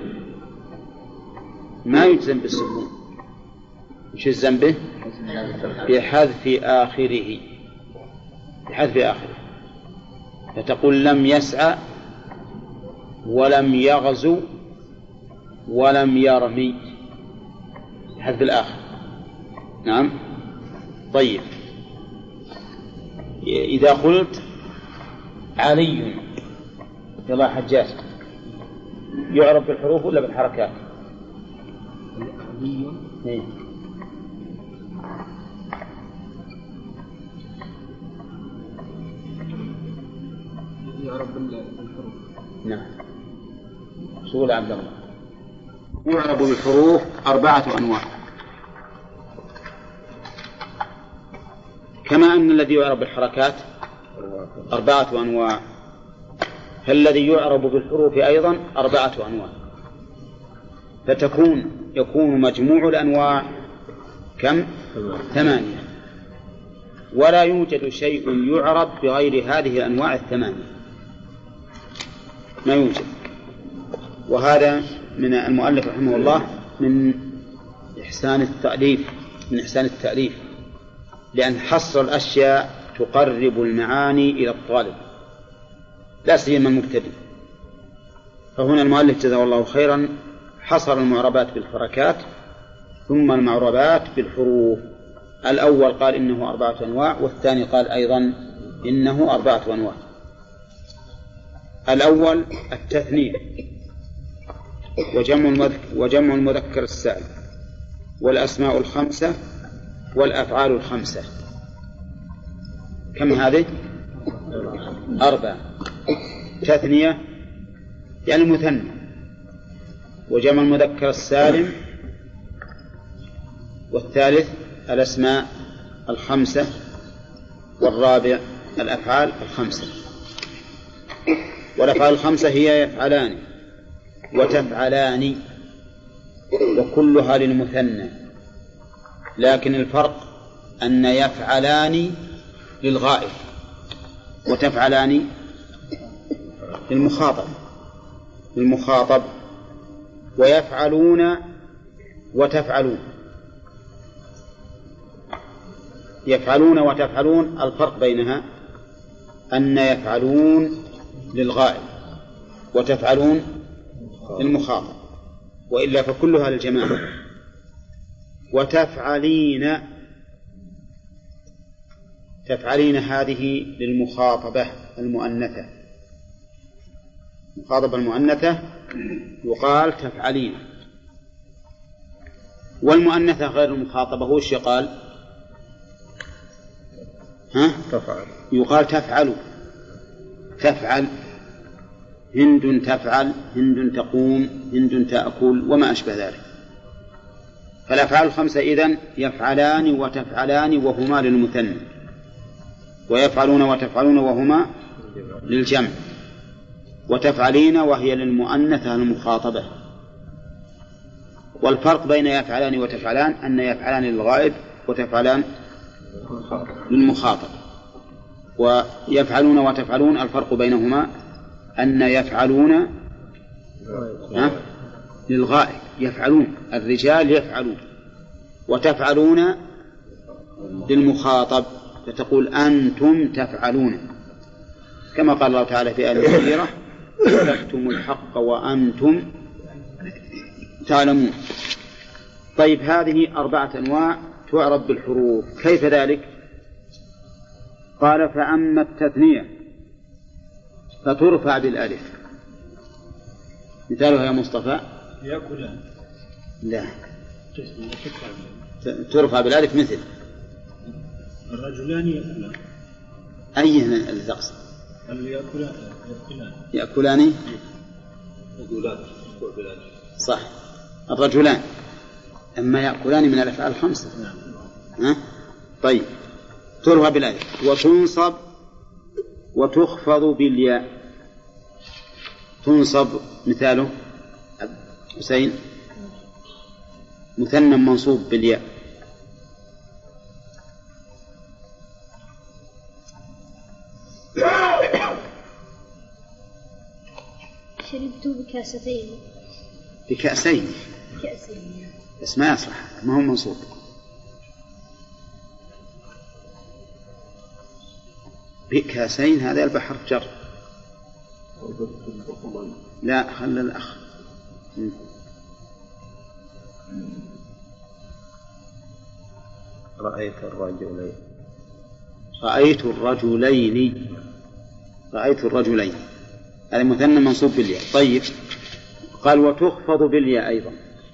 ما يجزم بالسكون، مش يجزم به؟ بحذف آخره، بحذف آخره. فتقول لم يسعى ولم يغزو ولم يرمي، بحذف الآخر. نعم. طيب، إذا قلت علي يلا حجاج يعرف بالحروف ولا بالحركات؟ علي يعرف بالحروف. نعم. سؤال عبد الله. يعرف بالحروف أربعة أنواع، كما أن الذي يعرف بالحركات أربعة أنواع، فالذي يعرف بالحروف أيضا أربعة أنواع، فتكون يكون مجموع الأنواع كم؟ ثمانية. ولا يوجد شيء يعرف بغير هذه الأنواع الثمانية، ما يوجد. وهذا من المؤلف رحمه الله من إحسان التأليف، من إحسان التأليف، لأن حصر الأشياء تقرب المعاني إلى الطالب، لا سيما المبتدئ. فهنا المؤلف جزاه الله خيرا حصر المعربات بالحركات ثم المعربات بالحروف. الأول قال إنه أربعة أنواع، والثاني قال أيضا إنه أربعة أنواع. الأول التثنية وجمع المذكر, وجمع المذكر السالم، والأسماء الخمسة، والأفعال الخمسة. كم هذه؟ أربعة. تثنية يعني مثنى، وجمع المذكر السالم، والثالث الأسماء الخمسة، والرابع الأفعال الخمسة. والأفعال الخمسة هي يفعلان وتفعلان، وكلها للمثنى، لكن الفرق أن يفعلان للغائب وتفعلان للمخاطب للمخاطب ويفعلون وتفعلون. يفعلون وتفعلون الفرق بينها أن يفعلون للغائب وتفعلون للمخاطب، وإلا فكلها للجماعة. وتفعلين، تفعلين هذه للمخاطبة المؤنثة، المخاطبة المؤنثة يقال تفعلين. والمؤنثة غير المخاطبة هو الشيء قال ها؟ تفعل. يقال تفعل، تفعل هند تفعل، هند تقوم، هند تأكل، وما أشبه ذلك. فالأفعال الخمسة إذن يفعلان وتفعلان وهما للمثنى، ويفعلون وتفعلون وهما للجمع، وتفعلين وهي للمؤنثة المخاطبة. والفرق بين يفعلان وتفعلان أن يفعلان للغائب وتفعلان للمخاطب. ويفعلون وتفعلون الفرق بينهما أن يفعلون للغائب، يفعلون الرجال يفعلون، وتفعلون للمخاطب، فتقول أنتم تفعلون، كما قال الله تعالى في آية كثيرة تكتموا الحق وأنتم تعلمون. طيب، هذه أربعة أنواع تعرف بالحروف. كيف ذلك؟ قال فأما التثنية فترفع بالألف. مثالها يا مصطفى؟ يأكلان. لا، ترفع بالألف مثل الرجلان يأكلان. أي هنا اللي تقصد؟ اللي يأكلان يأكلان يقولان صح، الرجلان. أما يأكلان من الأفعال الخمسة. ها؟ طيب، ترفع بالألف وتنصب وتخفض بالياء تنصب. مثاله حسين مثنى منصوب بالياء. شربت بكاستين. بكأسين كأسين بس ما يصلح، ما هو منصوب. بكاسين هذا البحر جر. لا خلى الأخ. رأيت الرجلين رأيت الرجلين رأيت الرجلين هذا مثنى منصوب بالياء. طيب قال وتخفض بالياء أيضا.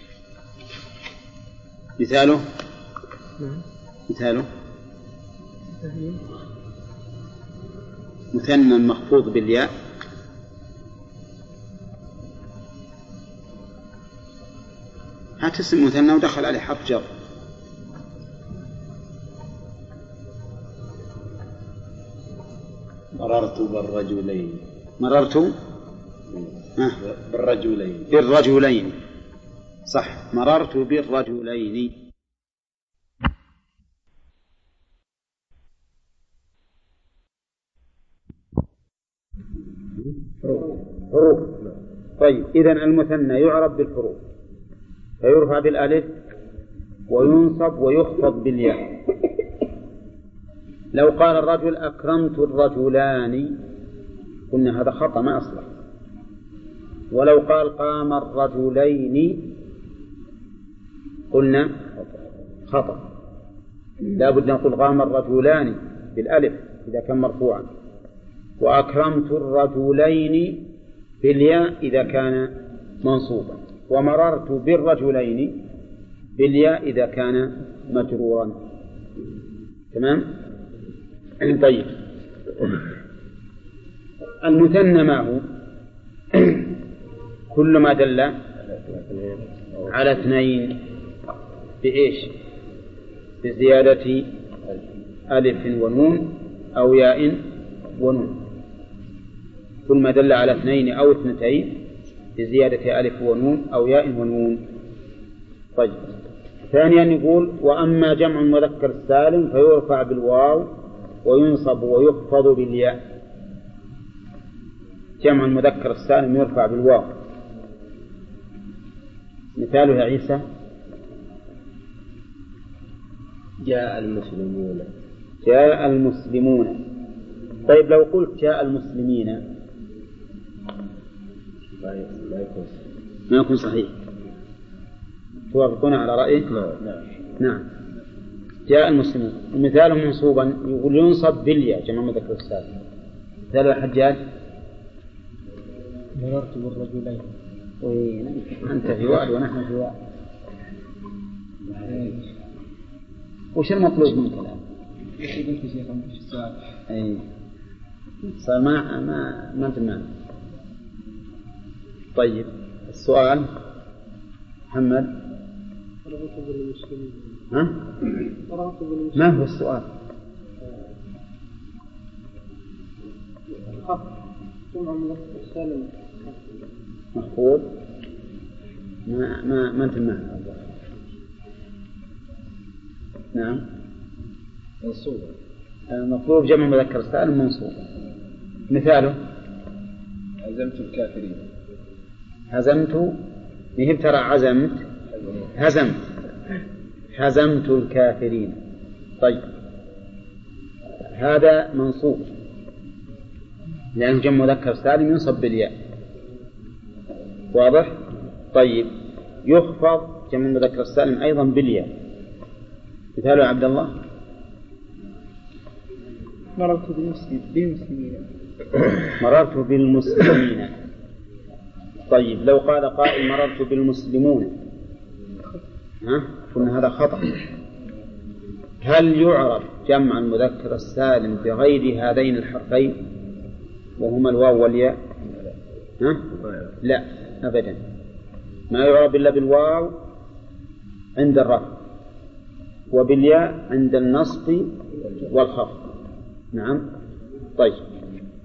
مثاله مثاله مثنى مخفوض بالياء هات اسم مثنى ودخل عليه حرف جر. مررت بالرجلين. مررت بالرجلين بالرجلين صح، مررت بالرجلين. حروف. طيب إذن المثنى يعرب بالحروف فيرفع بالألف وينصب ويخفض بالياء. لو قال الرجل أكرمت الرجلان قلنا هذا خطأ ما أصلح. ولو قال قام الرجلين قلنا خطأ، لا بد أن نقول قام الرجلان بالألف إذا كان مرفوعا، وأكرمت الرجلين بالياء إذا كان منصوبا، ومررت بالرجلين بالياء إذا كان مجرورا. تمام؟ طيب المثنى ما هو؟ كل ما دل على اثنين بإيش؟ بزيادة ألف ونون أو ياء ونون. كل ما دل على اثنين أو اثنتين بزيادة ألف ونون أو ياء ونون. طيب ثانيا يقول وأما جمع المذكر السالم فيرفع بالواو وينصب ويخفض بالياء. جمع المذكر السالم يرفع بالواو. مثاله يا عيسى جاء المسلمون. جاء المسلمون. طيب لو قلت جاء المسلمين ما يكون صحيح. توافقون على رأيه؟ نعم. نعم. جاء المسلمون مثاله منصوبا يقول ينصب بالياء جمع مذكر السالم. مثال الحجاج مررت بالرجلين. وين أنت في وعد ونحن في وعد. وش المطلوب منك الآن؟ إيش قلت يا شيخ في السؤال؟ أي صار ما ما ما تمام. طيب السؤال محمد. ها؟ ما هو السؤال؟ مخفوض ما ما ما تمام. نعم منصوب. المطلوب جمع مذكر سالم منصوب. مثاله هزمت الكافرين. هزمت مهب ترى عزمت هزمت هزمت الكافرين. طيب هذا منصوب لأنه جمع مذكر سالم ينصب بالياء. واضح؟ طيب يخفض جمع مذكر سالم أيضا بالياء. مثاله عبد الله مررت بالمسلمين. مررت بالمسلمين. طيب لو قال قائل مررت بالمسلمون ها قلنا هذا خطأ. هل يعرف جمع المذكر السالم بغير هذين الحرفين وهما الواو والياء؟ ها؟ لا أبدا، ما يعرف إلا بالواو عند الرفع وبالياء عند النصب والخفض. نعم. طيب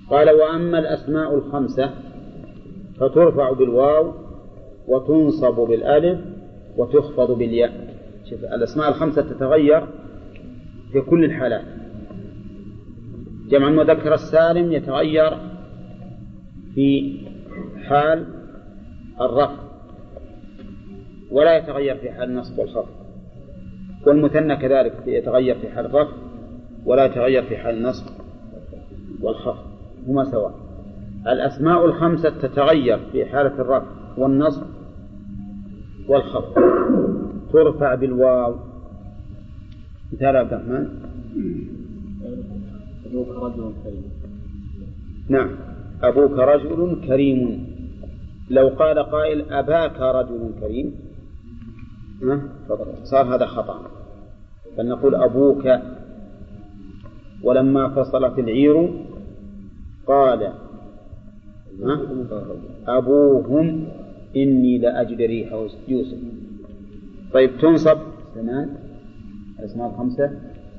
قال وأما الأسماء الخمسة فترفع بالواو وتنصب بالألف وتخفض بالياء. شوف الأسماء الخمسة تتغير في كل الحالات. جمع المذكر السالم يتغير في حال الرفع ولا يتغير في حال النصب والخفض، والمثنى كذلك يتغير في حال الرفع ولا يتغير في حال النصب والخفض، هما سواء. الأسماء الخمسة تتغير في حالة الرفع والنصب والخفض، ترفع بالواو. مثال عبد الرحمن. أبوك رجل كريم. نعم أبوك رجل كريم. لو قال قائل أباك رجل كريم صار هذا خطأ، فلنقول أبوك. ولما فصلت العير قال أبوهم إني لأجد ريح يوسف. طيب تنصب ثمان الأسماء الخمسة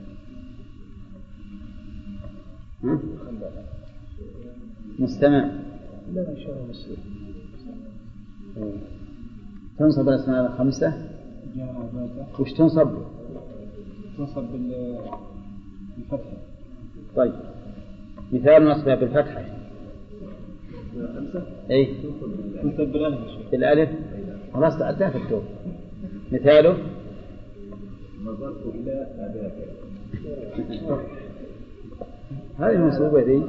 مستمع لا إن شاء الله مصير. تنصب الأسماء الخمسة وش تنصب؟ تنصب بالفتحة. طيب مثال نصبها بالفتحة. أي تنصب بالألف. بالألف خلاص تعدها في الدور. مثاله نظرت إلى أباك. هذه منصوبة ذي.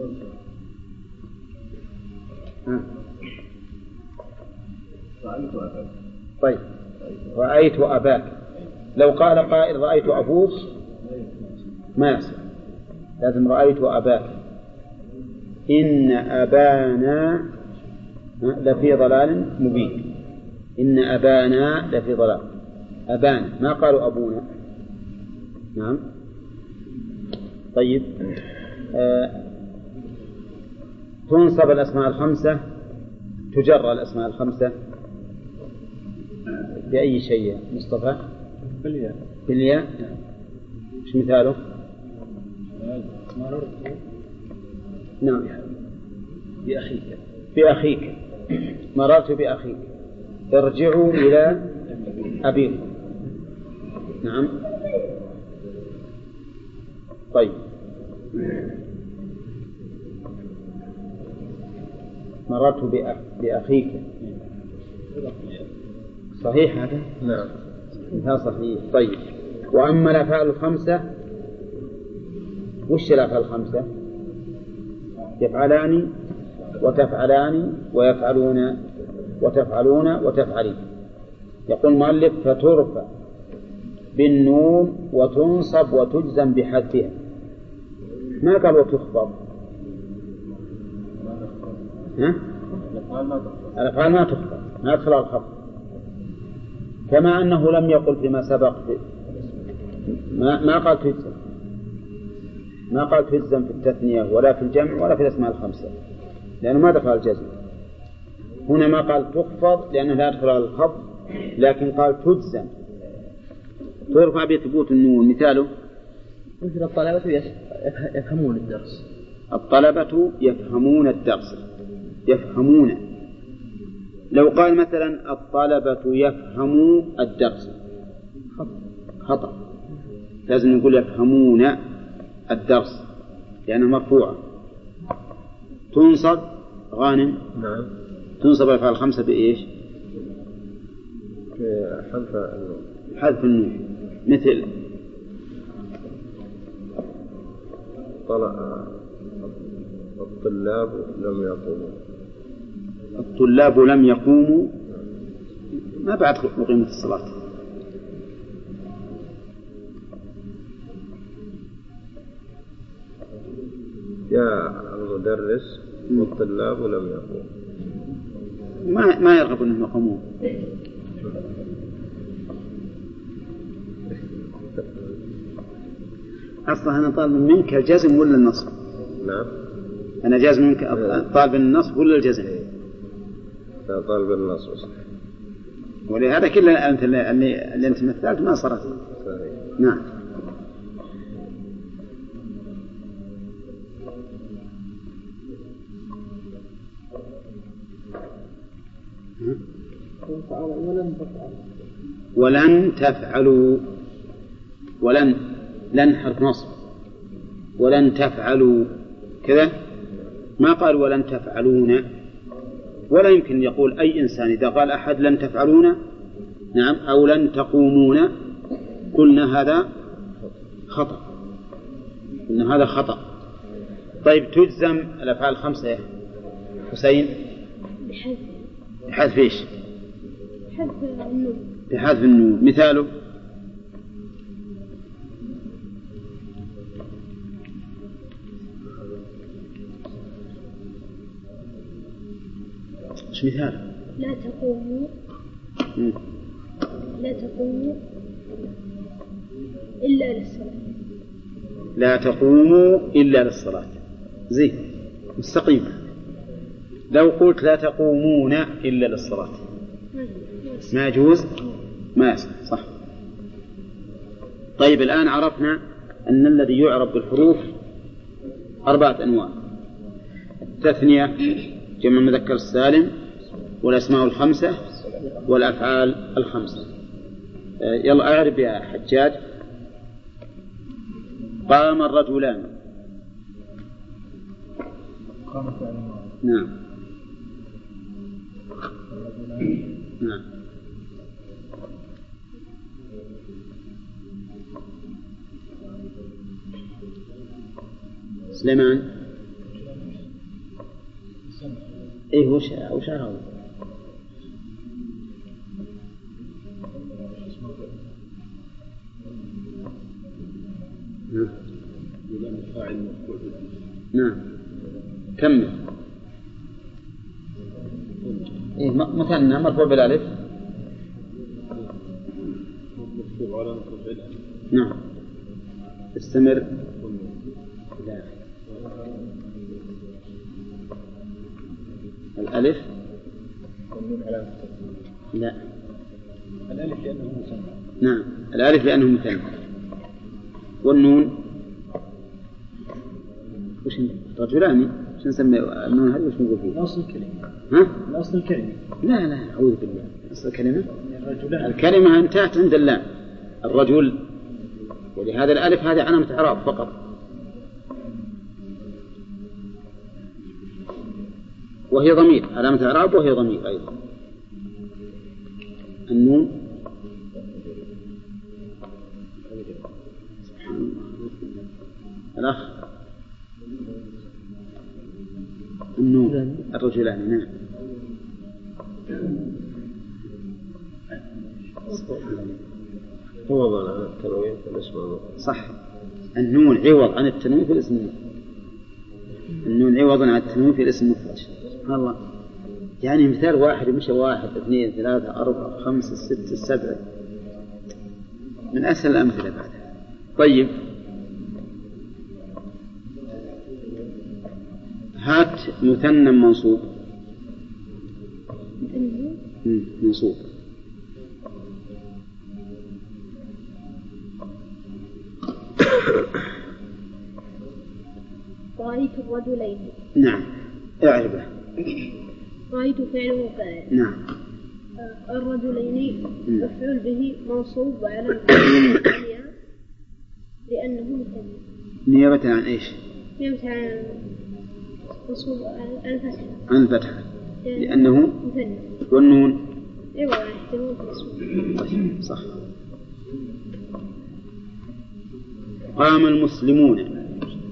رأيت أباك. طيب رأيت أباك. لو قال قائل رأيت أبوك ما يصح، لازم رأيت أباك. إن أبانا لفي ضلال مبين. إن أبانا لفي ضلال. أبانا ما قالوا أبونا. نعم. طيب آه. تنصب الأسماء الخمسة، تجر الأسماء الخمسة بأي شيء مصطفى؟ بالياء. بالياء. ايش مثاله؟ نعم بأخيك. بأخيك. مررت بأخيك. ارجعوا إلى أبيكم. نعم. طيب مررت بأخيك صحيح هذا؟ نعم مثال صحيح. طيب وأما الأفعال الخمسة، وش الأفعال الخمسة؟ يفعلان وتفعلان ويفعلون وتفعلون وتفعلين. يقول المؤلف فترفع بالنون وتنصب وتجزم بحذفها. ما قال وتخفض. ها؟ الأفعال ما تخفض، ما يدخل الخفض، كما أنه لم يقل فيما سبق ما, ما قال تجزم، ما قال تجزم في التثنية ولا في الجمع ولا في الأسماء الخمسة، لأنه ما دخل الجزم. هنا ما قال تخفض لأنه لا يدخل الخفض، لكن قال تجزم ترفع بثبوت النون. مثاله مثل الطلبة يفهمون الدرس. الطلبة يفهمون الدرس. يفهمون. لو قال مثلا الطلبة يفهموا الدرس خطأ، لازم نقول يفهمون الدرس لأنه مرفوع. تنصب غانم. نعم. تنصب الأفعال الخمسة بإيش؟ حذف النون. حذف النون. مثل طلع الطلاب لم يقوموا. الطلاب لم يقوموا ما بعد قيمة الصلاة. جاء المدرس والطلاب لم يقوموا. ما ما يرغب أنهم يقومون. أصلا أنا طالب منك الجزم ولا النصب؟ نعم. أنا جازم منك طالب النصب ولا الجزم؟ لا طالب النصب. ولهذا كل أنت اللي, اللي أنت مثلت ما صارت. نعم. ولن تفعلوا، ولن لن حرف نصب، ولن تفعلوا كذا، ما قال ولن تفعلون. ولا يمكن يقول أي إنسان إذا قال أحد لن تفعلون نعم أو لن تقومون قلنا هذا خطأ، قلنا هذا خطأ. طيب تجزم الأفعال الخمسة يا حسين بحذف بحذف إيش؟ بحذف النون. بحذف النون. مثاله إيش مثال؟ لا تقوموا مم. لا تقوموا إلا للصلاة. لا تقوموا إلا للصلاة. زين مستقيم. لو قلت لا تقومون إلا للصلاة ما يجوز، ما يصح. صح. طيب الآن عرفنا أن الذي يعرف بالحروف أربعة أنواع: التثنية جمع المذكر السالم، والأسماء الخمسة، والأفعال الخمسة. يلا أعرف يا حجاج. قام الرجلان. نعم نعم. سليمان ايه وش وش هذا؟ نعم كمل. إيه مثنى مرفوع بالالف. نعم استمر. لا الألف لا الألف لأنه مثنى. نعم الألف لأنه مثنى. والنون وش رجلان شو نسمي النون هذه وش نقول فيه؟ أصل الكلمة. ها؟ أصل الكلمة. لا لا أعوذ بالله. أصل الكلمة الكلمة انتهت عند اللام الرجل، ولهذا الألف هذه علامة إعراب فقط. وهي ضمير علامة إعراب وهي ضمير أيضا. النون الأخ النون الرجلان. نعم عوضا عن التنوين في الاسم. صح. النون عوض عن التنوين في الاسم. النون عوض عن التنوين في الاسم المفرد. سبحان الله. يعني مثال واحد مش واحد اثنين ثلاثة أربعة خمسة ستة سبعة من أسهل الأمثلة بعدها. طيب هات مثنى منصوب. منصوب رأيت الرجلين. نعم اعرفه. رأيت فعل وفاعل. نعم. الرجلين مفعول به منصوب وعلامة لأنه مثنى. نيابة عن ايش؟ نيابة عن منصوب عن الفتحة. عن الفتحة لأنه مثنى. والنون ايوه احتمال في صح. قام المسلمون.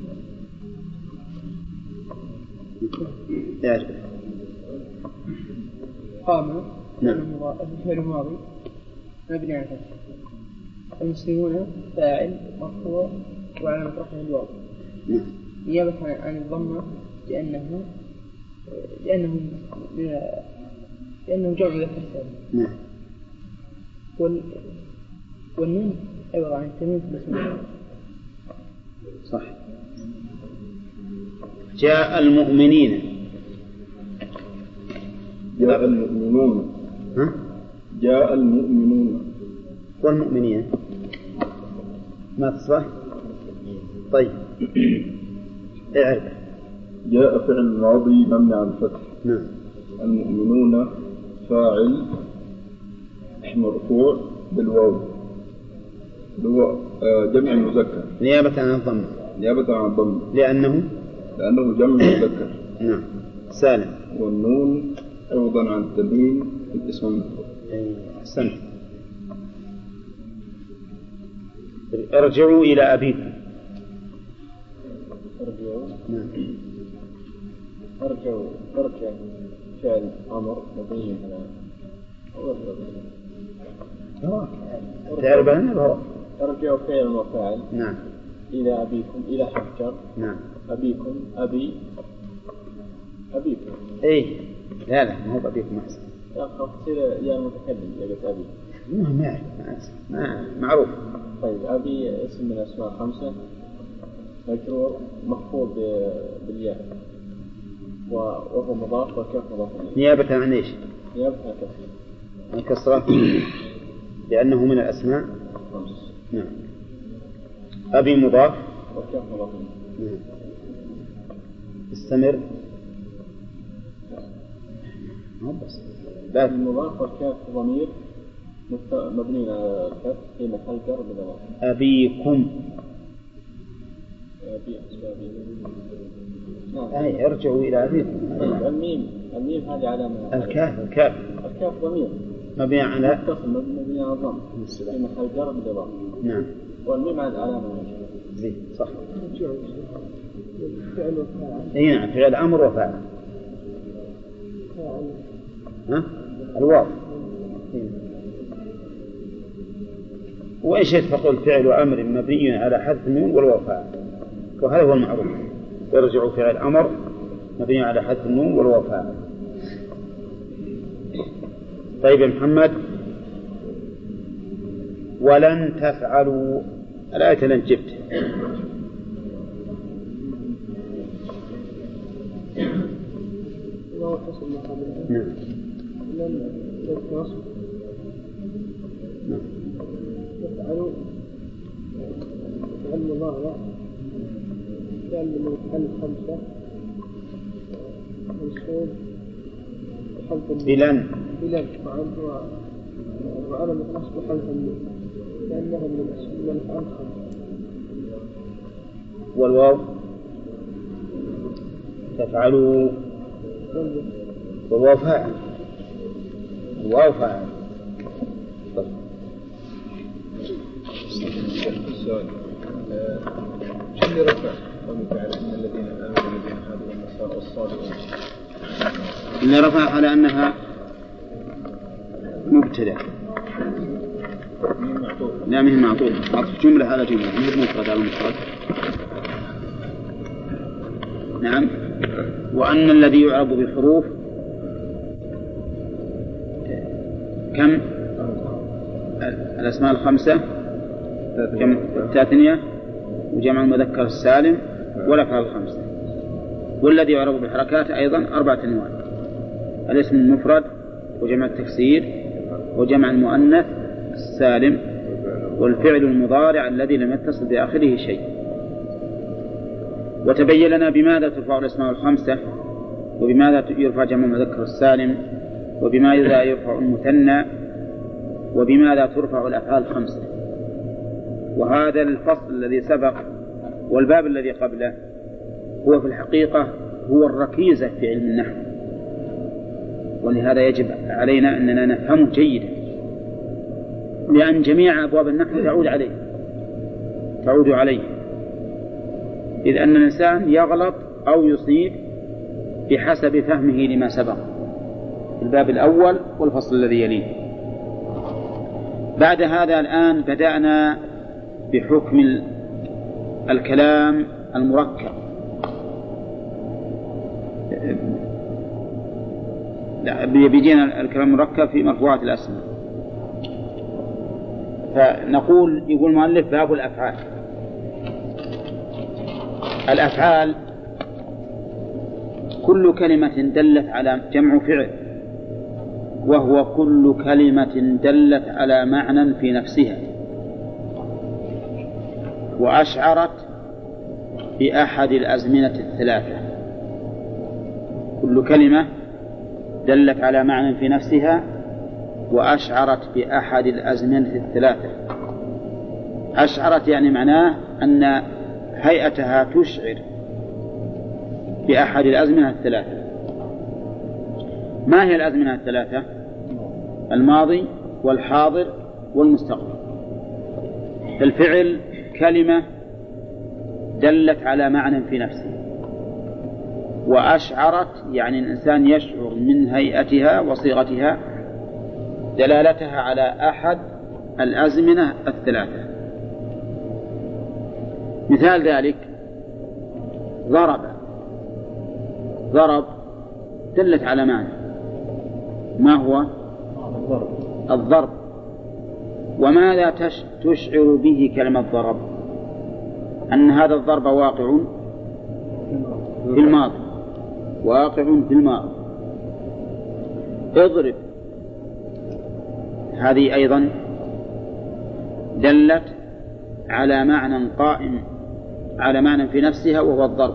يعرف قام. نعم. فعل ماضي مبني على الفتح. المسلمون فاعل مرفوع وعلامة رفعه الواو. نعم. نيابة عن الضمة لأنه لأنه لأنه جمع مذكر سالم. نعم. وال والنون عوض عن التنوين في الاسم. صح. جاء المؤمنين. جاء المؤمنون. ها؟ جاء المؤمنون والمؤمنين ما تصبح. طيب اعرف جاء فعل ماضي مبني على الفتح. نعم. المؤمنون فاعل مرفوع بالواو اللي هو جمع المذكر نيابة عن الضم. نيابة عن الضم لأنه لأنه جمع المذكر. نعم. سالم. والنون عوضا عن التنوين في الاسم المفرد. أحسنت. ارجعوا إلى أبيكم. ارجعوا. نعم. ارجعوا ارجع فعل أمر مبني على تعرف أنه ارجعوا فعل وفاعل. نعم. إلى أبيكم إلى حرف جر. نعم. أبيكم أبي أبيكم. إيه لا لا ما هو أبيكم أحسن. يا أخي تصير يا المتكلم يا قلت أبي. ما يعرف ما معروف. طيب أبي اسم من الأسماء خمسة مجرور مخفوض بالياء وهو مضاف وكيف مضاف إليه. نيابة عن إيش؟ نيابة عن كسر. عن كسرة لأنه من الأسماء خمس. نعم. أبي مضاف وكيف مضاف إليه. نعم. استمر. ما بس. لا المضاف والكاف ضمير مبني على الفتح في محل جر بضمير. أبيكم. أبي أبي. نعم. أي ارجعوا إلى أبيكم. الميم الميم هذه علامة. الكاف الكاف. الكاف ضمير. مبني على. مبني على الضم. في محل جر بضمير. نعم. والميم على علامة. زين صح. اي نعم فعل امر وفاعل. ها الواو. وإن شئت فقل فعل أمر مبني على حذف النون والواو فاعل وهذا هو المعروف. يرجع فعل أمر مبني على حذف النون والواو فاعل. طيب يا محمد ولن تفعلوا الآية لن جبت. نعم. لن تنصب. نعم. يفعلوا فعل مضارع فعل من الحل خمسة منصوب بحذف بلن بلن وعلى نصب حذف النون لأنها من الأسماء الأفعال خمسة. والواو تفعلوا والواو فاعل. الواو فاعل. طيب. السؤال شو اللي رفع قوله تعالى إن الذين آمنوا الذين هادوا والنصارى والصابئون اللي رفع على أنها مبتدأ لا مهم معطوف عطف جملة على جملة مهم مفرد على مفرد. نعم. وأن الذي يعرب بالحروف كم الأسماء الخمسة جمع التاثنية وجمع المذكر السالم والأفعال الخمسة. والذي يعرب بالحركات أيضا أربعة أنواع: الاسم المفرد وجمع التكسير وجمع المؤنث السالم والفعل المضارع الذي لم يتصل بآخره شيء. وتبين لنا بماذا ترفع الأسماء الخمسة وبماذا يرفع جمع المذكر السالم وبماذا يرفع المثنى وبماذا ترفع الأفعال الخمسة. وهذا الفصل الذي سبق والباب الذي قبله هو في الحقيقة هو الركيزة في علم النحو، ولهذا يجب علينا أننا نفهمه جيدا، لأن جميع أبواب النحو تعود عليه تعود عليه إذ أن الإنسان يغلط أو يصيب بحسب فهمه لما سبق في الباب الأول والفصل الذي يليه. بعد هذا الآن بدأنا بحكم الكلام المركب. بيجينا الكلام المركب في مرفوعات الأسماء. فنقول يقول المؤلف باب الأفعال. الأفعال كل كلمة دلت على جمع فعل، وهو كل كلمة دلت على معنى في نفسها وأشعرت بأحد الأزمنة الثلاثة. كل كلمة دلت على معنى في نفسها وأشعرت بأحد الأزمنة الثلاثة. أشعرت يعني معناه أن هيئتها تشعر بأحد الأزمنة الثلاثة. ما هي الأزمنة الثلاثة؟ الماضي والحاضر والمستقبل. الفعل كلمة دلت على معنى في نفسه، وأشعرت يعني الإنسان يشعر من هيئتها وصيغتها دلالتها على أحد الأزمنة الثلاثة. مثال ذلك ضرب. ضرب دلت على معنى، ما هو؟ الضرب. الضرب. وماذا تشعر به كلمة ضرب؟ أن هذا الضرب واقع في الماضي، واقع في الماضي. اضرب هذه أيضا دلت على معنى قائم على معنى في نفسها وهو الضرب،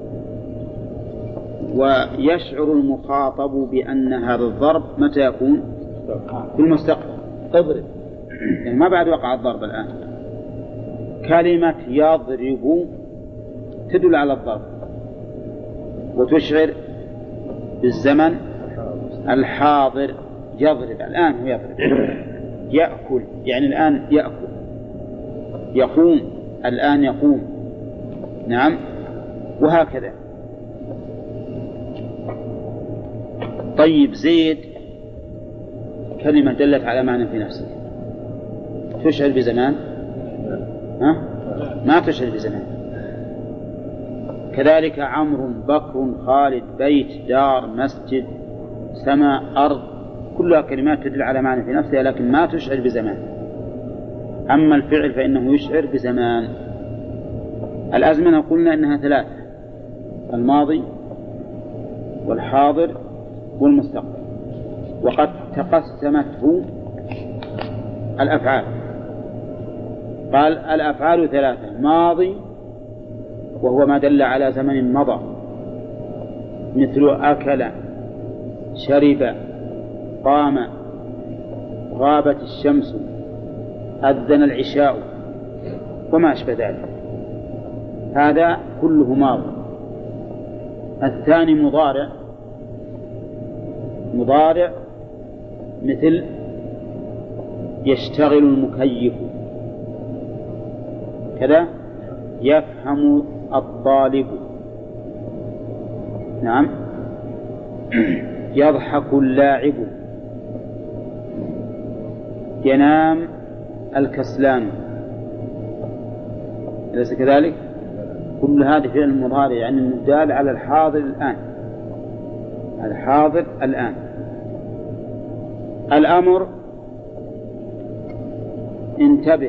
ويشعر المخاطب بأن هذا الضرب متى يكون؟ في المستقبل. اضرب يعني ما بعد وقع الضرب الآن. كلمة يضرب تدل على الضرب وتشعر بالزمن الحاضر. يضرب الآن هو يضرب. يأكل يعني الآن يأكل. يقوم الآن يقوم. نعم، وهكذا. طيب زيد كلمة دلت على معنى في نفسه، تشعر بزمان؟ ها؟ ما تشعر بزمان. كذلك عمرو، بكر، خالد، بيت، دار، مسجد، سماء، أرض، كلها كلمات تدل على معنى في نفسها لكن ما تشعر بزمان. أما الفعل فإنه يشعر بزمان. الأزمنة قلنا أنها ثلاثة: الماضي والحاضر والمستقبل، وقد تقسمته الأفعال. قال الأفعال ثلاثة: ماضي وهو ما دل على زمن مضى، مثل أكل، شرب، قام، غابت الشمس، أذن العشاء، وما أشبه ذلك. هذا كله ماضي. الثاني مضارع. مضارع مثل يشتغل المكيف كذا، يفهم الطالب، نعم، يضحك اللاعب، ينام الكسلان، أليس كذلك؟ كل هذه فعل مضارع يعني الدال على الحاضر الآن. الحاضر الآن. الأمر: انتبه،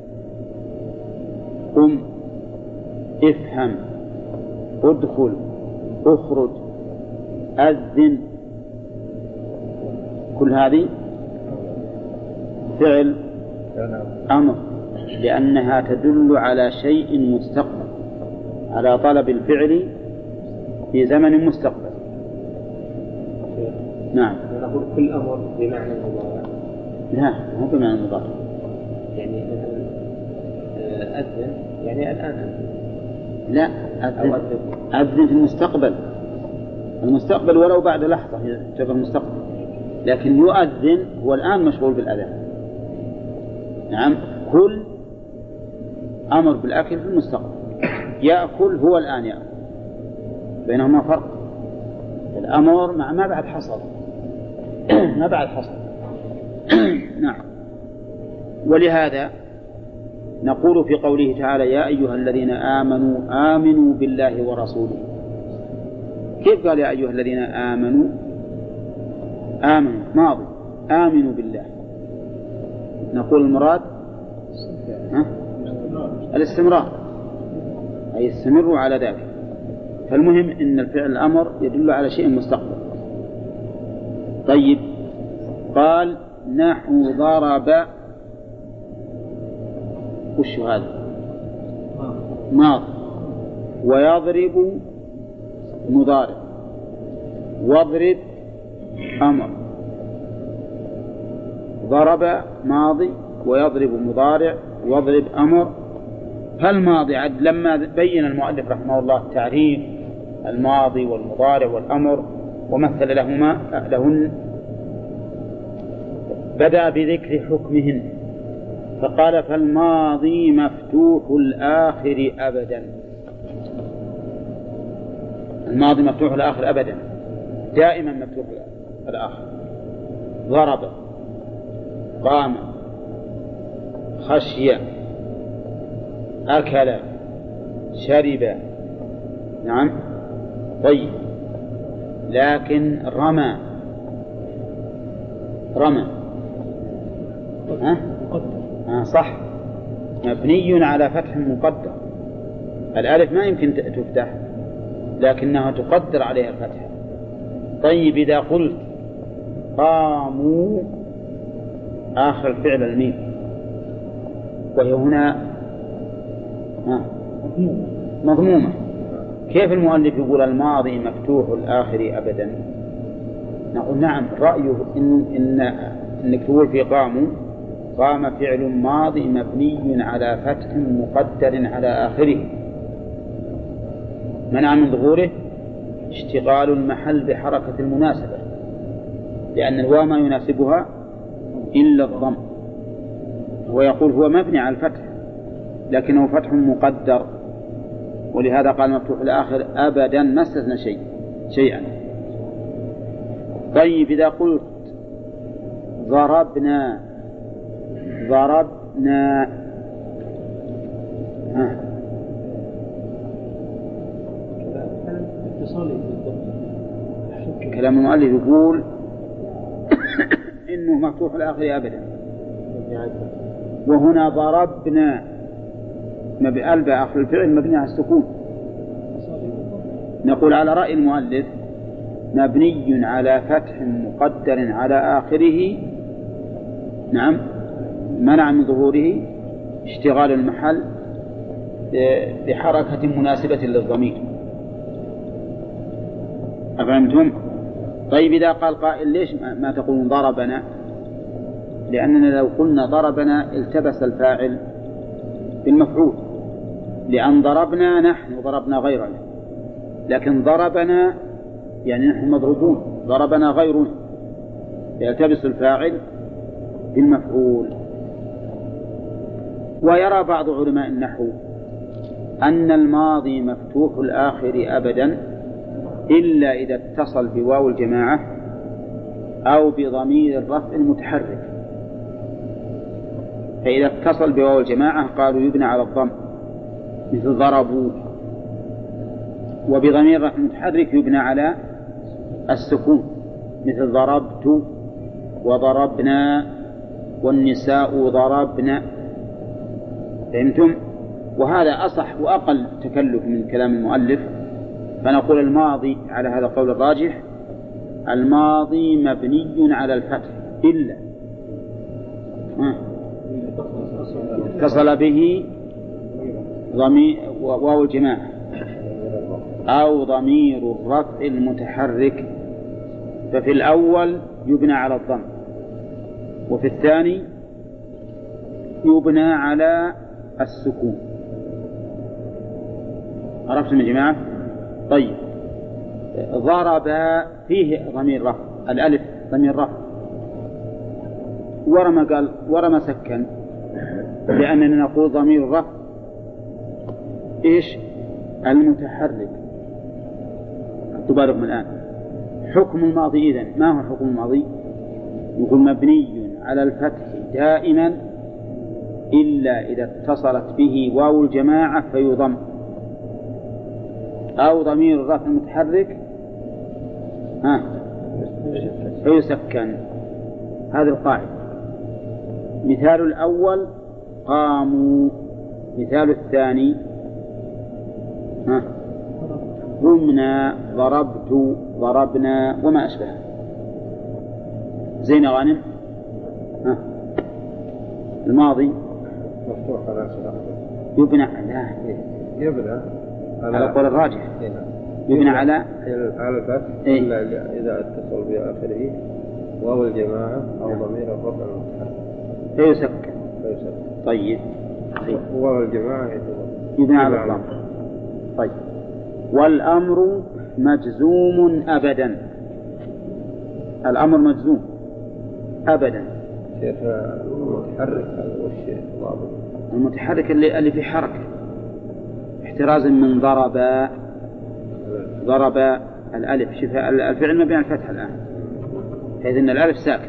قم، افهم، ادخل، اخرج، أذن، كل هذه فعل أمر لأنها تدل على شيء مستقبل، على طلب الفعل في زمن مستقبل. نعم. نقول كل أمر بمعنى المضارع. لا، مو بمعنى المضارع. يعني مثلا أذن يعني الآن أذن. لا، أذن. أذن في المستقبل. المستقبل ولو بعد لحظة يعتبر المستقبل، لكن يؤذن هو الآن مشغول بالأذان. نعم. كل أمر بالأكل في المستقبل، يأكل هو الآن يأكل، بينهما فرق. الأمر مع ما بعد حصل ما بعد حصل. نعم. ولهذا نقول في قوله تعالى: يا أيها الذين آمنوا آمنوا بالله ورسوله. كيف قال يا أيها الذين آمنوا؟ آمنوا ماضي، آمنوا بالله. نقول المراد ها؟ الاستمرار، أي استمروا على ذلك. فالمهم إن الفعل الأمر يدل على شيء مستقبل. طيب، قال نحو ضرب، وش هذا؟ ماض. ويضرب مضارع. واضرب أمر. ضرب ماضي ويضرب مضارع واضرب أمر. فالماضي عد لما بين المؤلف رحمه الله تعريف الماضي والمضارع والأمر ومثل لهما لهن بدأ بذكر حكمهن فقال فالماضي مفتوح الآخر أبدا. الماضي مفتوح الآخر أبدا دائما مفتوح الآخر. ضرب قام خشي أكل شرب. نعم طيب. لكن رمى رمى ها؟ آه صح مبني على فتح مقدر. الألف ما يمكن تفتح لكنها تقدر عليها الفتح. طيب إذا قلت قاموا آخر الفعل الميم وهي هنا آه مضمومة كيف المؤلف يقول الماضي مفتوح الآخر أبدا؟ نقول نعم رأيه إن, إن إنك تقول في قاموا قام فعل ماضي مبني على فتح مقدر على آخره منع من ظهوره اشتغال المحل بحركة المناسبة لأن الواو ما يناسبها إلا الضم. ويقول هو مبني على الفتح لكنه فتح مقدر ولهذا قال مفتوح الآخر أبدا ما استثنى شيء شيئا. طيب إذا قلت ضربنا ضربنا ها. كلام المؤلف يقول إنه مفتوح الآخر أبدا وهنا ضربنا بألب آخر الفعل مبني على السكون. نقول على رأي المؤلف مبني على فتح مقدر على آخره. نعم منع من ظهوره اشتغال المحل بحركة مناسبة للضمير. أفهمتم؟ طيب إذا قال قائل ليش ما تقولون ضربنا؟ لأننا لو قلنا ضربنا التبس الفاعل بالمفعول لأن ضربنا نحن ضربنا غيرنا لكن ضربنا يعني نحن مضروبون ضربنا غيرنا يلتبس الفاعل بالمفعول. ويرى بعض علماء النحو أن الماضي مفتوح الآخر أبدا إلا إذا اتصل بواو الجماعة أو بضمير الرفع المتحرك. فإذا اتصل بواو الجماعة قالوا يبنى على الضم مثل ضربوا وبضمير الرفع المتحرك يبنى على السكون مثل ضربت وضربنا والنساء ضربنا. فهمتم؟ وهذا أصح وأقل تكلف من كلام المؤلف. فنقول الماضي على هذا القول الراجح الماضي مبني على الفتح إلا اتصل به ضمير واو الجماعة أو ضمير الرفع المتحرك. ففي الأول يبنى على الضم وفي الثاني يبنى على السكون. عرفتم يا جماعة؟ طيب ضرب فيه ضمير رفع الألف ضمير رفع ورمى قال ورمى سكن لأننا نقول ضمير الرفع إيش المتحرك. تبارك من الآن حكم الماضي إذن ما هو حكم الماضي؟ يقول مبني على الفتح دائما إلا إذا اتصلت به واو الجماعة فيضم أو ضمير الرفع المتحرك ها فيسكن. هذه القاعدة. مثال الأول قاموا. مثال الثاني ها قمنا ضربت ضربنا وما أشبه. زين غانم ها الماضي مفتوح على سلاح يبنى لا يبنى على قول الراجح يبنى على على الفتح إيه؟ إلا إذا اتصل بآخره واو الجماعة أو ضمير الرفع المتحرك فيسكن. فيسكن. طيب واو الجماعة يبنى على الضم. طيب والأمر مجزوم أبدا. الأمر مجزوم أبدا. شيخ المتحرك هذا وش ضابط؟ المتحرك اللي, اللي في حركة احترازا من ضرب. ضرب الألف. شوف الفعل مبني على الفتح الآن حيث أن الألف ساكن.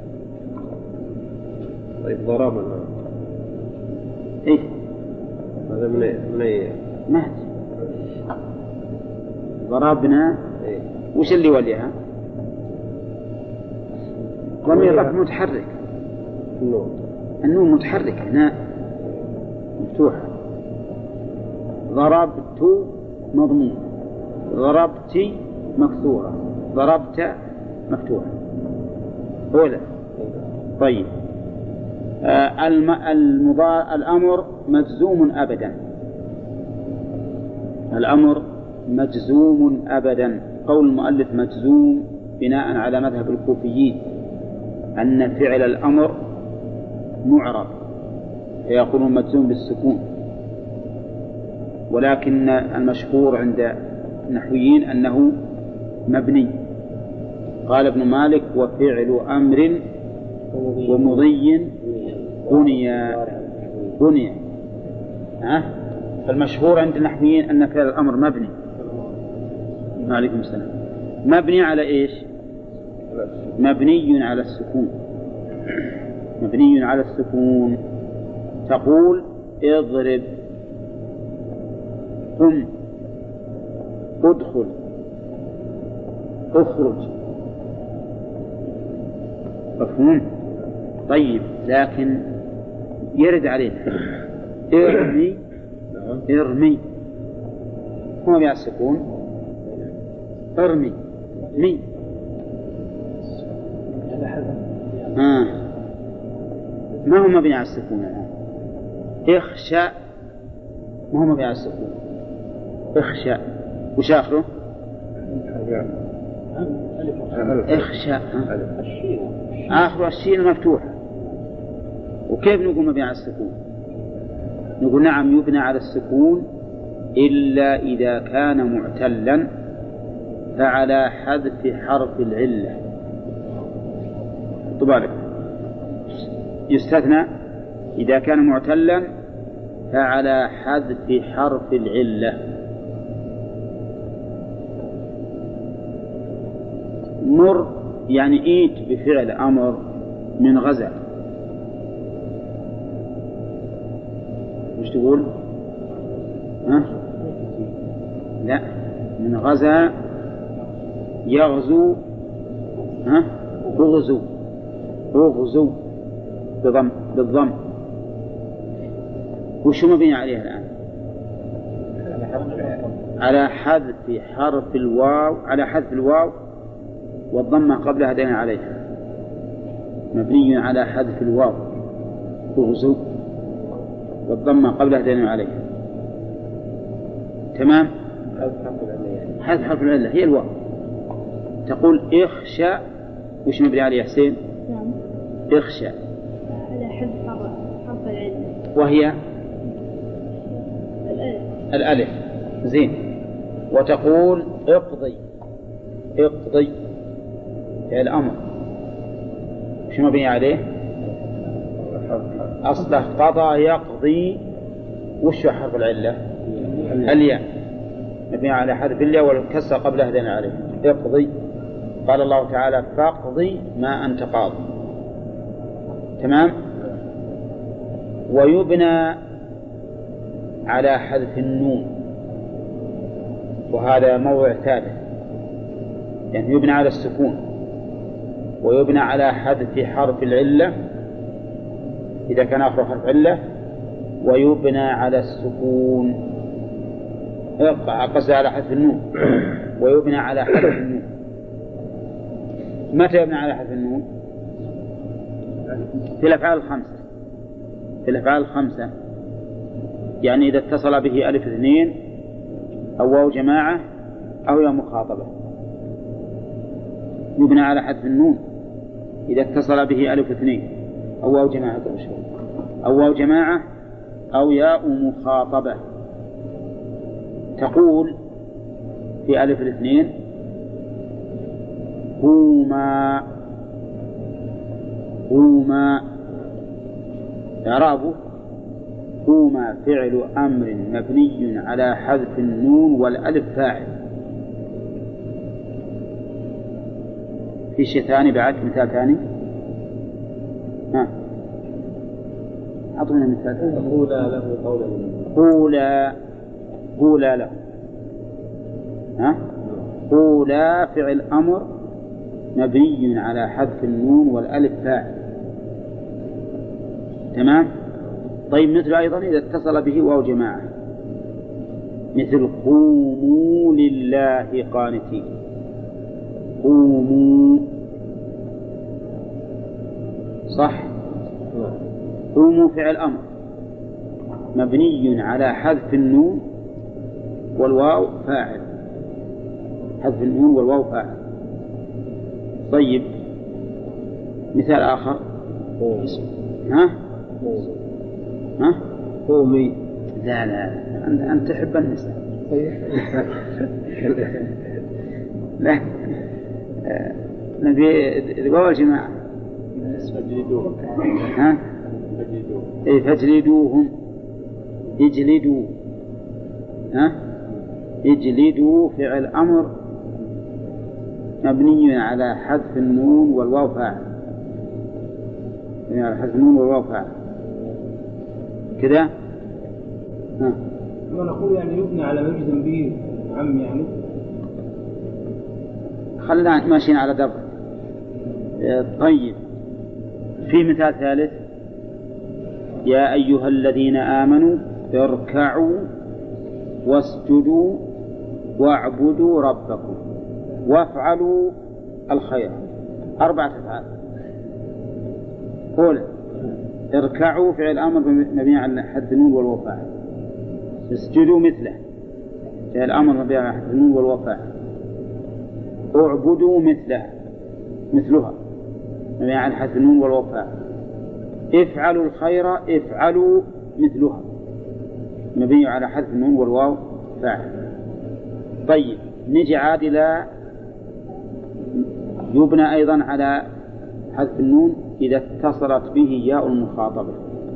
طيب ضربنا إيه هذا من من أي مهد. ضربنا إيه؟ وش اللي وليها؟ ضمير رفع متحرك. النون. النون متحرك هنا مفتوحة. ضربت مضمون. ضربت مكسورة. ضربت مفتوحة. أولا. طيب آه المضار الأمر مجزوم أبدا. الأمر مجزوم أبدا. قول المؤلف مجزوم بناء على مذهب الكوفيين أن فعل الأمر معرب فيقولون مجزوم بالسكون، ولكن المشهور عند النحويين أنه مبني. قال ابن مالك وفعل أمر ومضي بني بني ها. فالمشهور عند النحويين أن فعل الأمر مبني. عليكم السلام. مبني على إيش؟ مبني على السكون. مبني على السكون. تقول اضرب، قم، ادخل، اخرج. مفهوم؟ طيب لكن يرد علينا ارمي. ارمي هو مبني على السكون. ارمي مي آه. ما هو مبني على السكون الآن؟ اخشى ما هو مبني على السكون. اخشى وش آخره؟ اخشى آخر الشين مفتوحة. وكيف نقول مبني على السكون؟ نقول نعم يبنى على السكون إلا إذا كان معتلا فعلى حذف حرف العلة. طبعا يستثنى إذا كان معتلا فعلى حذف حرف العلة. مر يعني ايت بفعل أمر من غزا. وش تقول؟ ها؟ لا، من غزا يغزو. ها؟ اغزو اغزو بضم بالضم. وشو مبني عليها الآن؟ على حذف حرف الواو. على حذف الواو والضمة قبلها دين عليها. مبني على حذف الواو اغزو والضمة قبلها دين عليها. تمام؟ حذف حرف العلة هي الواو. تقول اخشى وش مبني عليه حسين؟ نعم. اخشى على حذف حرف العلة وهي الألف. الألف. زين. وتقول اقضي. اقضي فعل الأمر وش مبني عليه؟ أصله قضى يقضي. وش حرف العلة؟ الياء. مبني على حذف الياء والكسر قبلها دين عليه. اقضي. قال الله تعالى فاقضي ما أنت قاضي. تمام. ويبنى على حذف النون وهذا موضع ثالث. يعني يبنى على السكون ويبنى على حذف حرف العلة إذا كان آخر حرف علة، ويبنى على السكون قصد على حذف النون ويبنى على حذف النون. متى يبنى على حذف النون؟ في الأفعال الخمسة. في الأفعال الخمسة يعني إذا اتصل به ألف اثنين أو واو جماعة أو يا مخاطبة. يبنى على حذف النون إذا اتصل به ألف اثنين أو واو جماعة أو واو جماعة أو ياء مخاطبة. تقول في ألف الاثنين قوما قوما. إعرابه قوما فعل أمر مبني على حذف النون والألف فاعل. في شيء ثاني بعد؟ مثال ثاني؟ ها أعطونا مثال. قولا له قولا قولا قولا له. ها قولا فعل أمر مبني على حذف النون والألف فاعل. تمام. طيب مثل أيضا إذا اتصل به واو جماعة مثل قوموا لله قانتين. قوموا صح. قوموا فعل أمر مبني على حذف النون والواو فاعل. حذف النون والواو فاعل. طيب مثال آخر. ها ها قومي. لا لا أنت, أنت تحب النساء. لا نبي واو الجماعة. فاجلدوهم. ها إيه فاجلدوهم. اجلدوا. ها اجلدوا فعل أمر مبني على حذف النون والواو فاعل. يعني حذف النون والواو فاعل كذا. ها ما نقول يعني يبنى على مجزم به عم يعني. خلنا ماشيين على درب. طيب في مثال ثالث. يا أيها الذين آمنوا اركعوا واسجدوا واعبدوا ربكم وافعلوا الخير. أربعة أفعال. قول اركعوا فعل أمر مبني على حذف النون والواو فاعل. اسجدوا مثله فعل أمر مبني على حذف النون والواو فاعل. اعبدوا مثله مثلها مبني على حذف النون والواو فاعل. افعلوا الخير افعلوا مثلها مبني على حذف النون والواو فاعل. طيب نجي عادلا يبنى أيضا على حذف النون إذا اتصلت به ياء المخاطبة.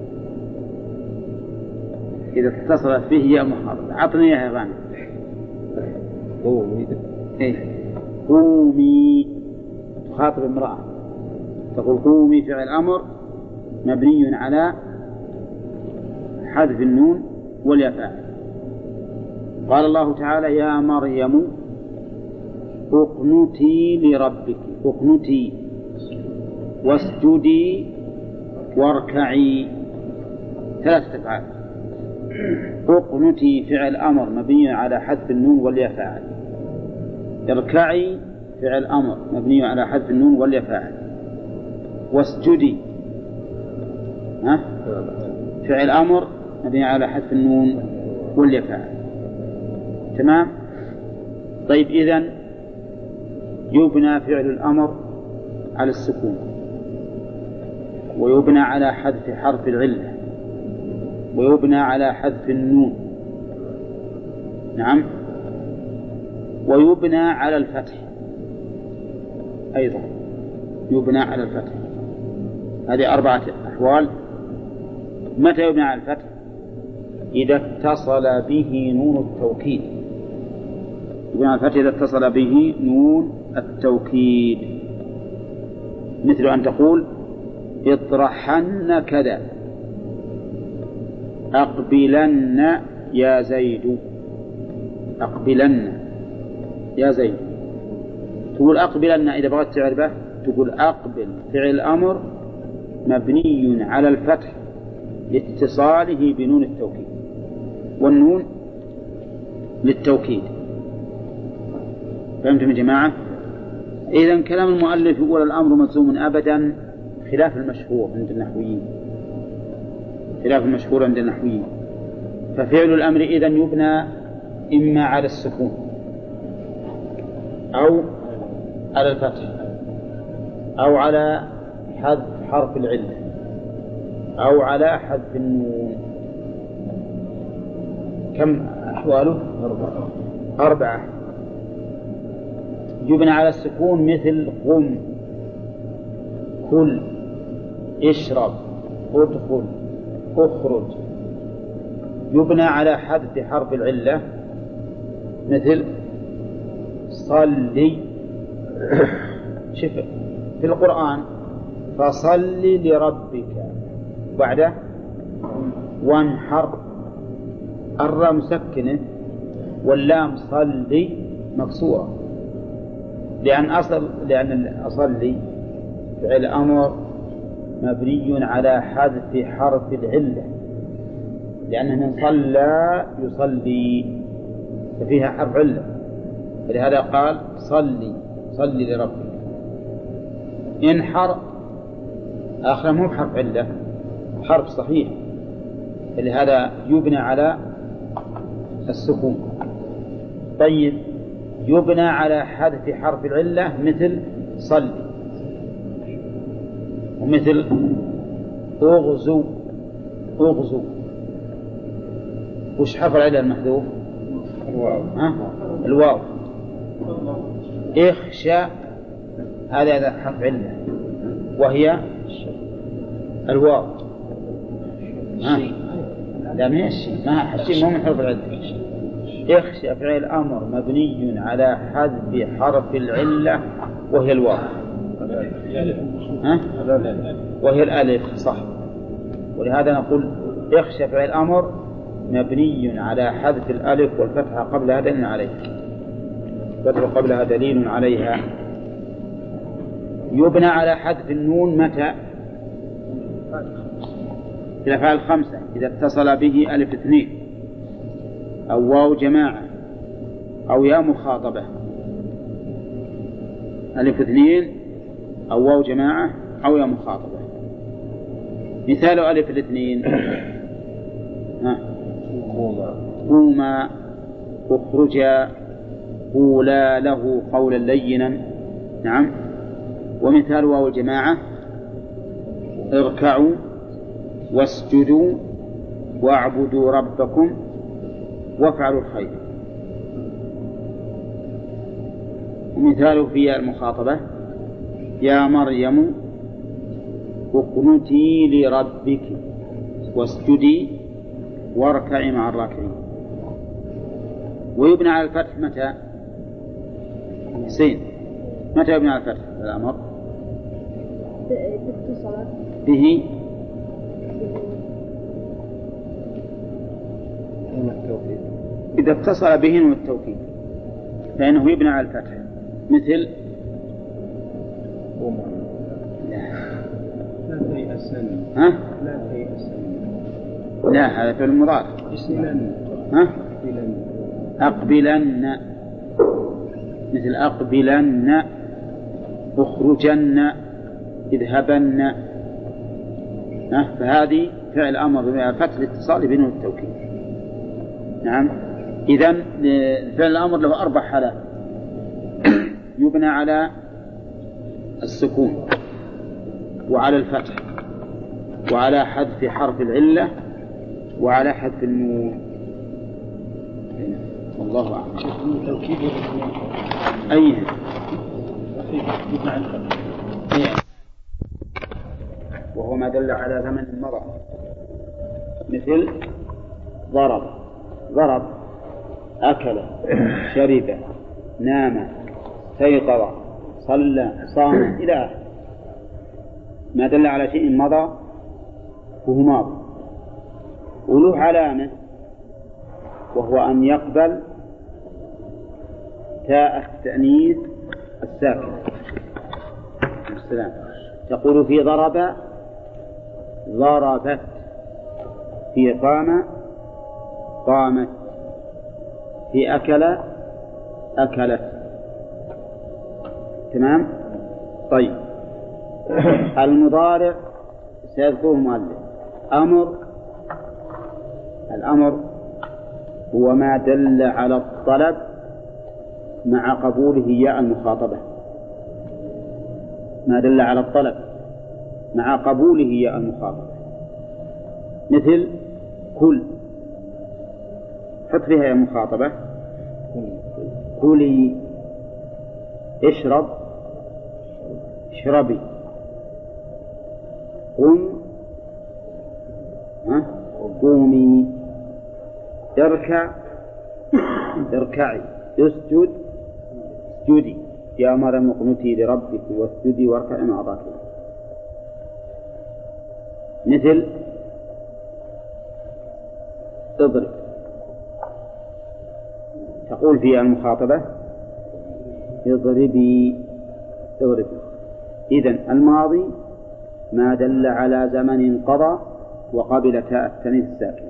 إذا اتصلت به ياء المخاطبة. عطني يا غانم. قومي. إيه قومي تخاطب امرأة تقول قومي فعل أمر مبني على حذف النون والياء فاعل. قال الله تعالى يا مريم اقنتي لربك. اقنتي واسجدي واركعي. ثلاثة أفعال. اقنتي فعل أمر مبني على حذف النون والياء فاعل. اركعي فعل أمر مبني على حذف النون والياء فاعل. واسجدي ها فعل أمر مبني على حذف النون والياء فاعل. تمام. طيب إذن يبنى فعل الأمر على السكون ويبنى على حذف حرف العلة ويبنى على حذف النون. نعم. ويبنى على الفتح أيضا. يبنى على الفتح. هذه أربعة أحوال. متى يبنى على الفتح؟ إذا اتصل به نون التوكيد. يبنى على الفتح إذا اتصل به نون التوكيد. مثل أن تقول اطرحن كذا. أقبلن يا زيد. أقبلن يا زيد. تقول أقبلن إذا بغيت تعرفه تقول أقبل فعل أمر مبني على الفتح لاتصاله بنون التوكيد والنون للتوكيد. فهمتم يا جماعة؟ إذن كلام المؤلف يقول الأمر مجزوم أبدا خلاف المشهور عند النحويين. خلاف المشهور عند النحويين. ففعل الأمر إذن يبنى إما على السكون أو على الفتح أو على حذف حرف العلة أو على حذف النون. كم أحواله؟ أربعة. أربعة. يبنى على السكون مثل قم، كل، اشرب، ادخل، اخرج. يبنى على حذف حرف العلة مثل صلي. شوف في القرآن فصل لربك بعده وانحر، الراء مسكنة واللام صلي مكسورة، لأن أصل لأن أصلي فعل أمر مبني على حذف حرف العلة، لأنه من صلى يصلي ففيها حرف علة، فلهذا قال صلي صلي لربك. انحر آخر مو بحرف علة، حرف صحيح، فلهذا يبنى على السكون. طيب يبنى على حذف حرف العلة مثل صلي، ومثل اغزو اغزو. وش حرف العلة المحذوف؟ الواو. ها؟ الواو. اخشى هذا حرف علة وهي الواو. ها؟ لا ما الشيء ما الشيء مو من حرف العلة. اخشى فعل أمر مبني على حذف حرف العلة وهي الواو. ها؟ وهي الألف صح. ولهذا نقول اخشى فعل أمر مبني على حذف الألف والفتحة قبلها دليل عليها، الفتحة قبلها دليل عليها. يبنى على حذف النون متى؟ في الأفعال الخمسة إذا اتصل به ألف اثنين أو واو جماعة أو يا مخاطبة. ألف اثنين أو واو جماعة أو يا مخاطبة. مثال ألف الاثنين ها قوما، اخرجا، قولا له قولا لينا. نعم. ومثال واو الجماعة اركعوا واسجدوا واعبدوا ربكم وافعلوا الخير. ومثال في المخاطبة يا مريم اقنتي لربك واسجدي واركعي مع الراكعين. ويبنى على الفتح متى؟ حسين متى يبنى على الفتح الأمر؟ به إذا اتصل به نون التوكيد فإنه يبنى على الفتح مثل لا تيأسن. ها؟ لا تيأسن. لا هذا في المضارع. ها؟ أقبلن مثل أقبلن، اخرجن، اذهبن. ها؟ فهذه فعل أمر بفتح الاتصال بنون التوكيد. نعم. إذن فعل الأمر له أربع حالات. يبنى على السكون وعلى الفتح وعلى حذف حرف العلة وعلى حذف النون. والله أعلم. أي وهو ما دل على زمن مضى مثل ضرب ضرب، أكل، شرب، نام، استيقظ، صلى، صام إلى آخره. ما دل على شيء مضى وهو ماضي. وله علامة وهو أن يقبل تاء التأنيث الساكن. السلام. تقول في ضرب ضربت، في قام قامت، في أكل أكلت. تمام. طيب المضارع سيذكره المؤلف. أمر، الأمر هو ما دل على الطلب مع قبوله ياء المخاطبة، ما دل على الطلب مع قبوله ياء المخاطبة، مثل كل، حط فيها ياء المخاطبة، كلي، اشرب، اشربي، قم، قومي، اركع، اركعي، اسجد، اسجدي، يا مريم اقنتي لربك واسجدي واركعي مع الراكعين. مثل اضرب، تقول في المخاطبة اضربي، اضربي. إذن الماضي ما دل على زمن قضى وقبل تاء التانيث الساكنة.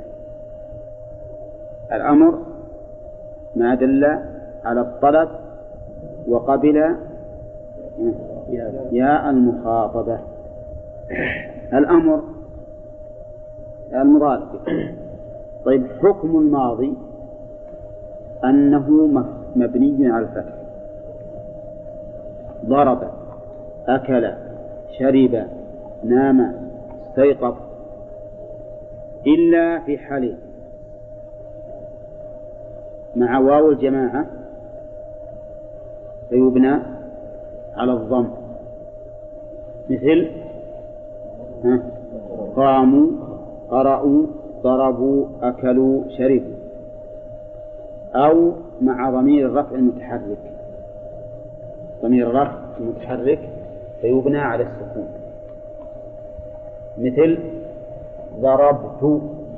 الأمر ما دل على الطلب وقبل ياء المخاطبة. الأمر المضارع. طيب حكم الماضي أنه مبني على الفتح، ضرب، أكل، شرب، نام، استيقظ، إلا في حالين: مع واو الجماعة فيبنى على الضم، مثل قاموا، قرأوا، ضربوا، أكلوا، شربوا. أو مع ضمير الرفع المتحرك، ضمير الرفع المتحرك فيبنى على السكون، مثل ضربت،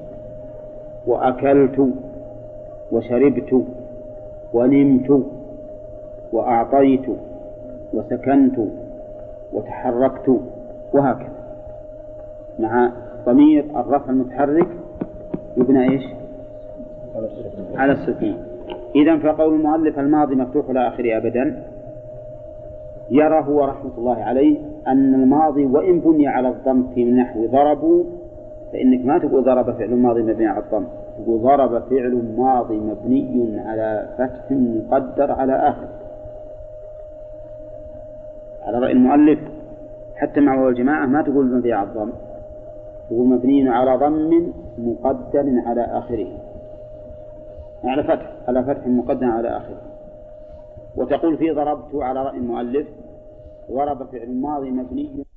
وأكلت، وشربت، ونمت، وأعطيت، وسكنت، وتحركت، وهكذا. مع ضمير الرفع المتحرك يبنى إيش؟ على السكون. إذن فقول المؤلف الماضي مفتوح لا آخر أبدا يرى هو رحمة الله عليه أن الماضي وإن بني على الضم في نحو ضربوا، فإنك ما تقول ضرب فعل ماضي مبني على الضم، تقول ضرب فعل ماضي مبني على فتح مقدر على آخر، على رأي المؤلف. حتى مع واو الجماعة ما تقول مبني على الضم، تقول مبني على ضم مقدر على آخره، على فتح على فتح مقدر على آخره. وتقول في ضربت على رأي المؤلف ضرب فعل ماضي مبني